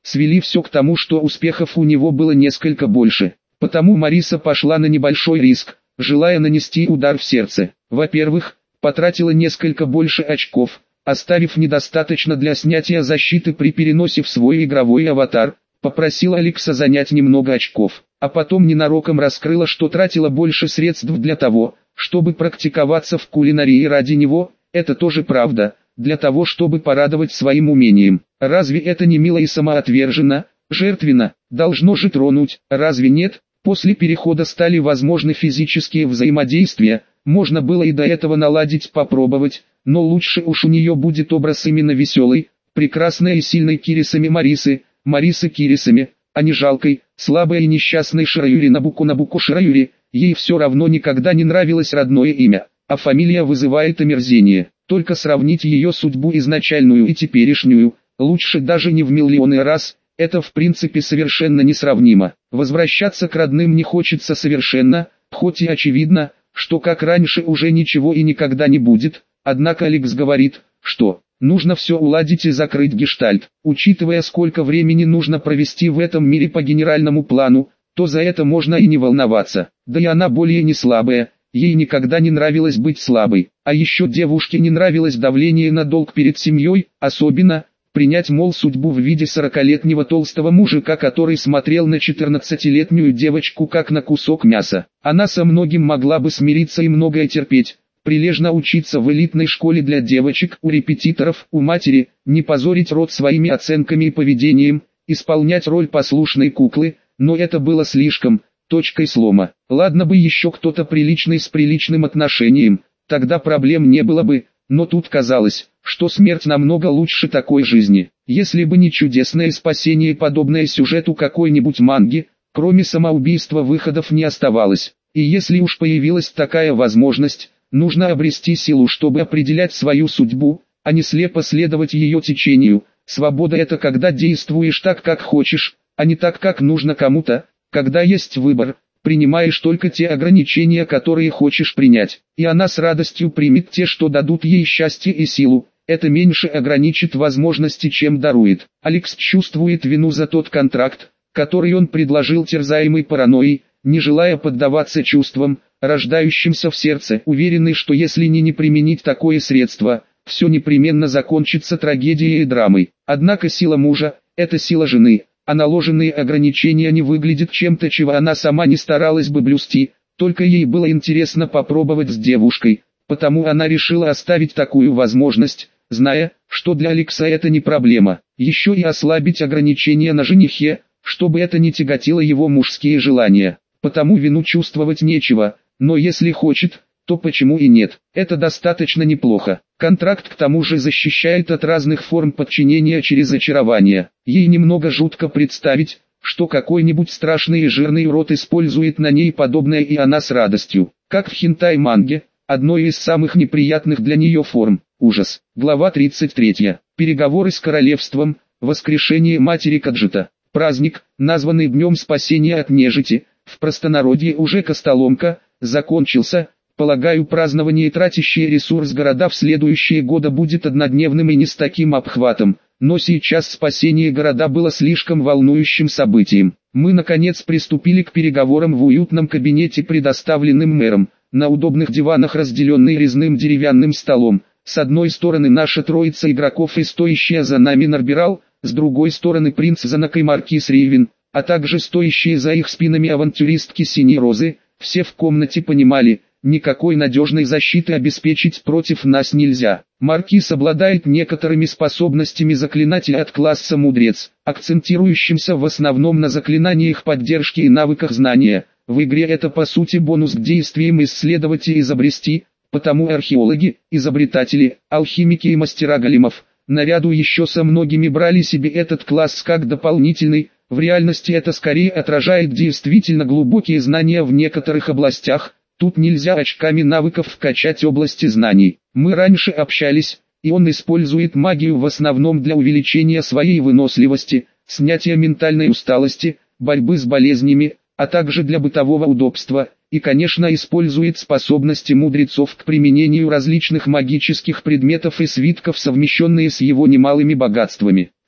свели все к тому, что успехов у него было несколько больше. Потому Мариса пошла на небольшой риск, желая нанести удар в сердце. Во-первых, потратила несколько больше очков, оставив недостаточно для снятия защиты при переносе в свой игровой аватар, попросила Алекса занять немного очков, а потом ненароком раскрыла, что тратила больше средств для того, чтобы практиковаться в кулинарии ради него. Это тоже правда, для того, чтобы порадовать своим умением. Разве это не мило и самоотверженно, жертвенно, должно же тронуть, разве нет? После перехода стали возможны физические взаимодействия, можно было и до этого наладить, попробовать, но лучше уж у нее будет образ именно веселой, прекрасной и сильной Кирисами Марисы, Марисы Кирисами, а не жалкой, слабой и несчастной Шираюри Набуку Набуку Шираюри. Ей все равно никогда не нравилось родное имя, а фамилия вызывает омерзение. Только сравнить ее судьбу изначальную и теперешнюю, лучше даже не в миллионы раз, это в принципе совершенно несравнимо. Возвращаться к родным не хочется совершенно, хоть и очевидно, что как раньше уже ничего и никогда не будет, однако Алекс говорит, что нужно все уладить и закрыть гештальт. Учитывая, сколько времени нужно провести в этом мире по генеральному плану, то за это можно и не волноваться. Да и она более не слабая, ей никогда не нравилось быть слабой. А еще девушке не нравилось давление на долг перед семьей, особенно принять, мол, судьбу в виде сорокалетнего толстого мужика, который смотрел на четырнадцатилетнюю девочку как на кусок мяса. Она со многим могла бы смириться и многое терпеть, прилежно учиться в элитной школе для девочек, у репетиторов, у матери, не позорить род своими оценками и поведением, исполнять роль послушной куклы, но это было слишком, точкой слома. Ладно бы еще кто-то приличный с приличным отношением, тогда проблем не было бы, но тут казалось, что смерть намного лучше такой жизни. Если бы не чудесное спасение, подобное сюжету какой-нибудь манги, кроме самоубийства выходов не оставалось. И если уж появилась такая возможность, нужно обрести силу, чтобы определять свою судьбу, а не слепо следовать ее течению. Свобода — это когда действуешь так, как хочешь, а не так, как нужно кому-то, когда есть выбор, принимаешь только те ограничения, которые хочешь принять, и она с радостью примет те, что дадут ей счастье и силу. Это меньше ограничит возможности, чем дарует. Алекс чувствует вину за тот контракт, который он предложил, терзаемый паранойей, не желая поддаваться чувствам, рождающимся в сердце, уверенный, что если не не применить такое средство, все непременно закончится трагедией и драмой. Однако сила мужа – это сила жены, а наложенные ограничения не выглядят чем-то, чего она сама не старалась бы блюсти, только ей было интересно попробовать с девушкой, потому она решила оставить такую возможность, зная, что для Алекса это не проблема, еще и ослабить ограничения на женихе, чтобы это не тяготило его мужские желания. Потому вину чувствовать нечего, но если хочет, то почему и нет, это достаточно неплохо. Контракт к тому же защищает от разных форм подчинения через очарование. Ей немного жутко представить, что какой-нибудь страшный и жирный урод использует на ней подобное, и она с радостью, как в хентай-манге, одной из самых неприятных для нее форм. Ужас. Глава тридцать третья. Переговоры с королевством, воскрешение матери Каджита. Праздник, названный Днем Спасения от Нежити, в простонародье уже Костоломка, закончился. Полагаю, празднование, тратящее ресурс города в следующие годы, будет однодневным и не с таким обхватом, но сейчас спасение города было слишком волнующим событием. Мы наконец приступили к переговорам в уютном кабинете, предоставленным мэром, на удобных диванах, разделенный резным деревянным столом. С одной стороны наша троица игроков и стоящая за нами Нарбирал, с другой стороны принц Занак и маркиз Ривен, а также стоящие за их спинами авантюристки Синей Розы. Все в комнате понимали, никакой надежной защиты обеспечить против нас нельзя. Маркиз обладает некоторыми способностями заклинателя от класса Мудрец, акцентирующимся в основном на заклинаниях поддержки и навыках знания. В игре это по сути бонус к действиям исследовать и изобрести, потому археологи, изобретатели, алхимики и мастера големов, наряду еще со многими брали себе этот класс как дополнительный. В реальности это скорее отражает действительно глубокие знания в некоторых областях. Тут нельзя очками навыков вкачать области знаний. Мы раньше общались, и он использует магию в основном для увеличения своей выносливости, снятия ментальной усталости, борьбы с болезнями, а также для бытового удобства, и конечно использует способности мудрецов к применению различных магических предметов и свитков, совмещенные с его немалыми богатствами.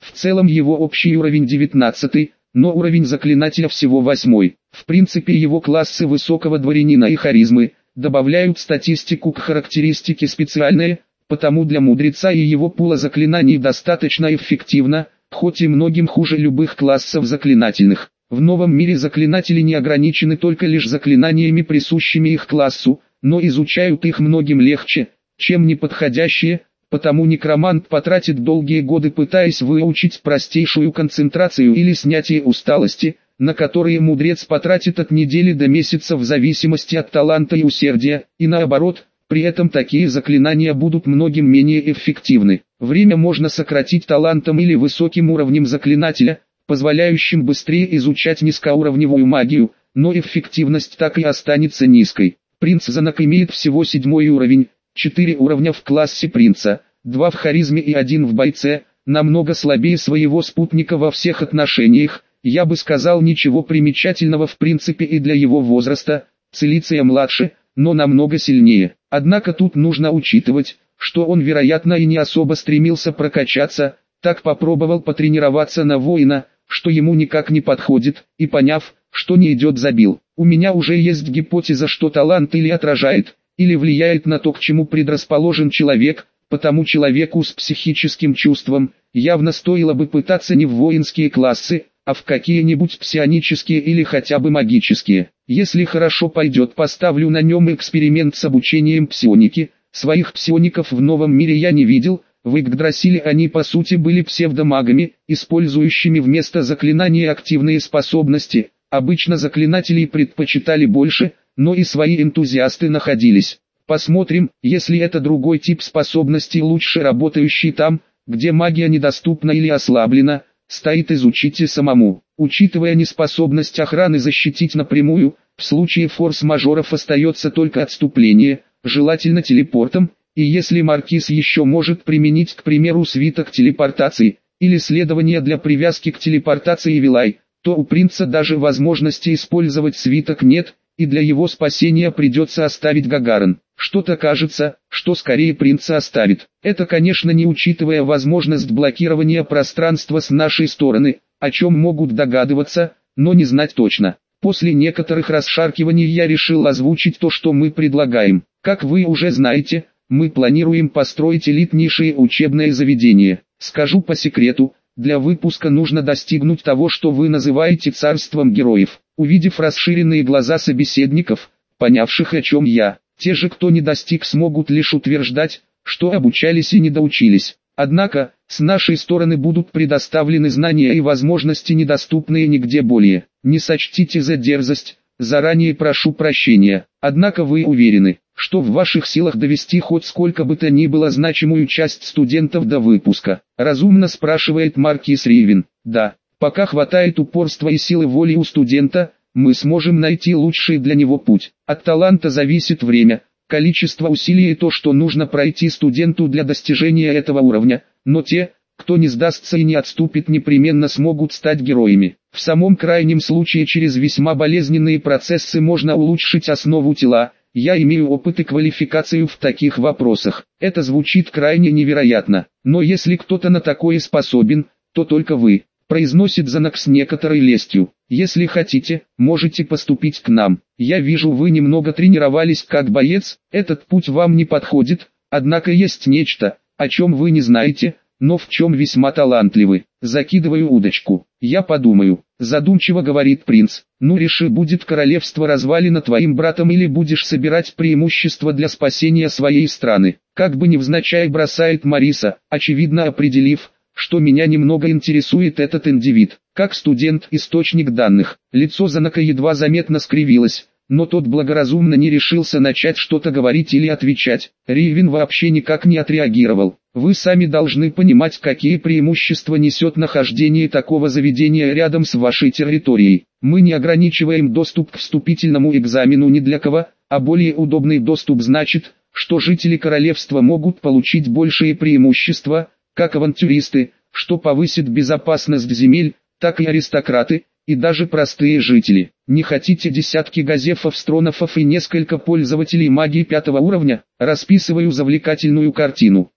В целом его общий уровень девятнадцатый, но уровень заклинателя всего восьмой. В принципе его классы высокого дворянина и харизмы добавляют статистику к характеристике специальные, потому для мудреца и его пула заклинаний достаточно эффективно, хоть и многим хуже любых классов заклинательных. В новом мире заклинатели не ограничены только лишь заклинаниями, присущими их классу, но изучают их многим легче, чем неподходящие, потому некромант потратит долгие годы, пытаясь выучить простейшую концентрацию или снятие усталости, на которые мудрец потратит от недели до месяца в зависимости от таланта и усердия, и наоборот, при этом такие заклинания будут многим менее эффективны. Время можно сократить талантом или высоким уровнем заклинателя, позволяющим быстрее изучать низкоуровневую магию, но эффективность так и останется низкой. Принц Занак имеет всего седьмой уровень, четыре уровня в классе принца, два в харизме и один в бойце, намного слабее своего спутника во всех отношениях. Я бы сказал, ничего примечательного в принципе и для его возраста, Целиция младше, но намного сильнее. Однако тут нужно учитывать, что он вероятно и не особо стремился прокачаться, так попробовал потренироваться на воина, что ему никак не подходит, и поняв, что не идет, забил. У меня уже есть гипотеза, что талант или отражает, или влияет на то, к чему предрасположен человек, потому человеку с психическим чувством явно стоило бы пытаться не в воинские классы, а в какие-нибудь псионические или хотя бы магические. Если хорошо пойдет, поставлю на нем эксперимент с обучением псионики. Своих псиоников в новом мире я не видел, в Игдрасиле они по сути были псевдомагами, использующими вместо заклинаний активные способности. Обычно заклинателей предпочитали больше, но и свои энтузиасты находились. Посмотрим, если это другой тип способностей, лучше работающий там, где магия недоступна или ослаблена, стоит изучить и самому. Учитывая неспособность охраны защитить напрямую, в случае форс-мажоров остается только отступление, желательно телепортом, и если Маркиз еще может применить, к примеру, свиток телепортации, или следование для привязки к телепортации Вилай, то у принца даже возможности использовать свиток нет, и для его спасения придется оставить Гагарен. Что-то кажется, что скорее принца оставит. Это, конечно, не учитывая возможность блокирования пространства с нашей стороны, о чем могут догадываться, но не знать точно. После некоторых расшаркиваний я решил озвучить то, что мы предлагаем. Как вы уже знаете, мы планируем построить элитнейшее учебное заведение. Скажу по секрету, для выпуска нужно достигнуть того, что вы называете царством героев. Увидев расширенные глаза собеседников, понявших, о чем я, те же, кто не достиг, смогут лишь утверждать, что обучались и не доучились. Однако, с нашей стороны будут предоставлены знания и возможности, недоступные нигде более. Не сочтите за дерзость, заранее прошу прощения. Однако вы уверены, что в ваших силах довести хоть сколько бы то ни было значимую часть студентов до выпуска? Разумно спрашивает Маркиз Ривен. Да, пока хватает упорства и силы воли у студента, мы сможем найти лучший для него путь. От таланта зависит время, количество усилий и то, что нужно пройти студенту для достижения этого уровня, но те, кто не сдастся и не отступит, непременно смогут стать героями. В самом крайнем случае через весьма болезненные процессы можно улучшить основу тела. Я имею опыт и квалификацию в таких вопросах. Это звучит крайне невероятно, но если кто-то на такое способен, то только вы. Произносит Занак с некоторой лестью. Если хотите, можете поступить к нам. Я вижу, вы немного тренировались как боец, этот путь вам не подходит, однако есть нечто, о чем вы не знаете, но в чем весьма талантливы. Закидываю удочку. Я подумаю. Задумчиво говорит принц. Ну реши, будет королевство развалено твоим братом или будешь собирать преимущества для спасения своей страны. Как бы невзначай бросает Мариса, очевидно определив, что меня немного интересует этот индивид. Как студент, источник данных. Лицо Занака едва заметно скривилось, но тот благоразумно не решился начать что-то говорить или отвечать. Ривен вообще никак не отреагировал. Вы сами должны понимать, какие преимущества несет нахождение такого заведения рядом с вашей территорией. Мы не ограничиваем доступ к вступительному экзамену ни для кого, а более удобный доступ значит, что жители королевства могут получить большие преимущества, как авантюристы, что повысит безопасность земель, так и аристократы, и даже простые жители. Не хотите десятки газефов, стронофов и несколько пользователей магии пятого уровня? Расписываю завлекательную картину.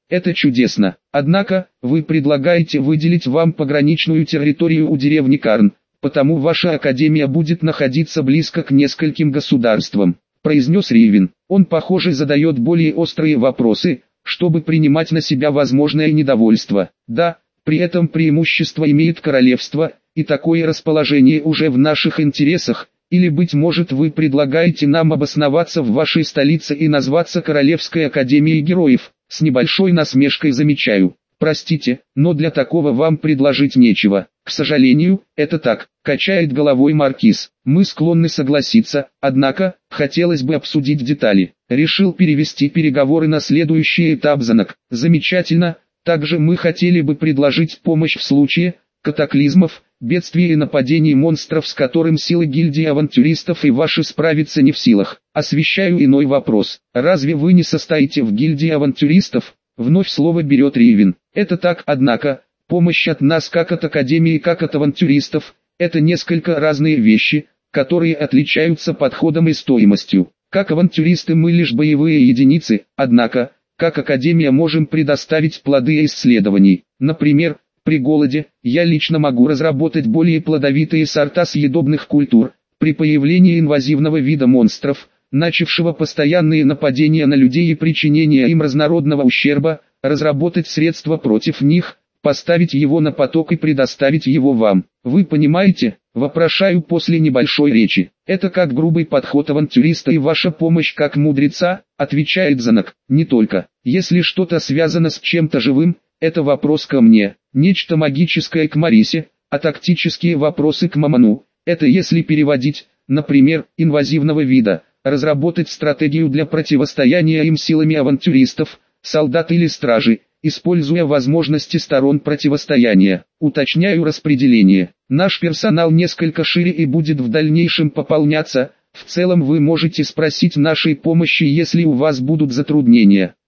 Это чудесно. Однако, вы предлагаете выделить вам пограничную территорию у деревни Карн, потому ваша академия будет находиться близко к нескольким государствам, произнес Ривен. Он, похоже, задает более острые вопросы, чтобы принимать на себя возможное недовольство. Да, при этом преимущество имеет королевство, и такое расположение уже в наших интересах, или, быть может, вы предлагаете нам обосноваться в вашей столице и назваться Королевской Академией Героев, с небольшой насмешкой замечаю. Простите, но для такого вам предложить нечего. К сожалению, это так, качает головой маркиз. Мы склонны согласиться, однако, хотелось бы обсудить детали. Решил перевести переговоры на следующий этап Занок. Замечательно, также мы хотели бы предложить помощь в случае катаклизмов, бедствий и нападений монстров, с которым силы гильдии авантюристов и ваши справиться не в силах. Освещаю иной вопрос. Разве вы не состоите в гильдии авантюристов? Вновь слово берет Ривен. Это так, однако, помощь от нас как от академии, как от авантюристов, это несколько разные вещи, которые отличаются подходом и стоимостью. Как авантюристы мы лишь боевые единицы, однако, как академия можем предоставить плоды исследований. Например, при голоде, я лично могу разработать более плодовитые сорта съедобных культур. При появлении инвазивного вида монстров, начавшего постоянные нападения на людей и причинения им разнородного ущерба, разработать средства против них, поставить его на поток и предоставить его вам. Вы понимаете, вопрошаю после небольшой речи. Это как грубый подход авантюриста и ваша помощь как мудреца, отвечает Занок. Не только. Если что-то связано с чем-то живым, это вопрос ко мне. Нечто магическое к Марисе, а тактические вопросы к Мамону. Это если переводить, например, инвазивного вида, разработать стратегию для противостояния им силами авантюристов, солдат или стражи, используя возможности сторон противостояния. Уточняю распределение. Наш персонал несколько шире и будет в дальнейшем пополняться. В целом вы можете спросить нашей помощи, если у вас будут затруднения.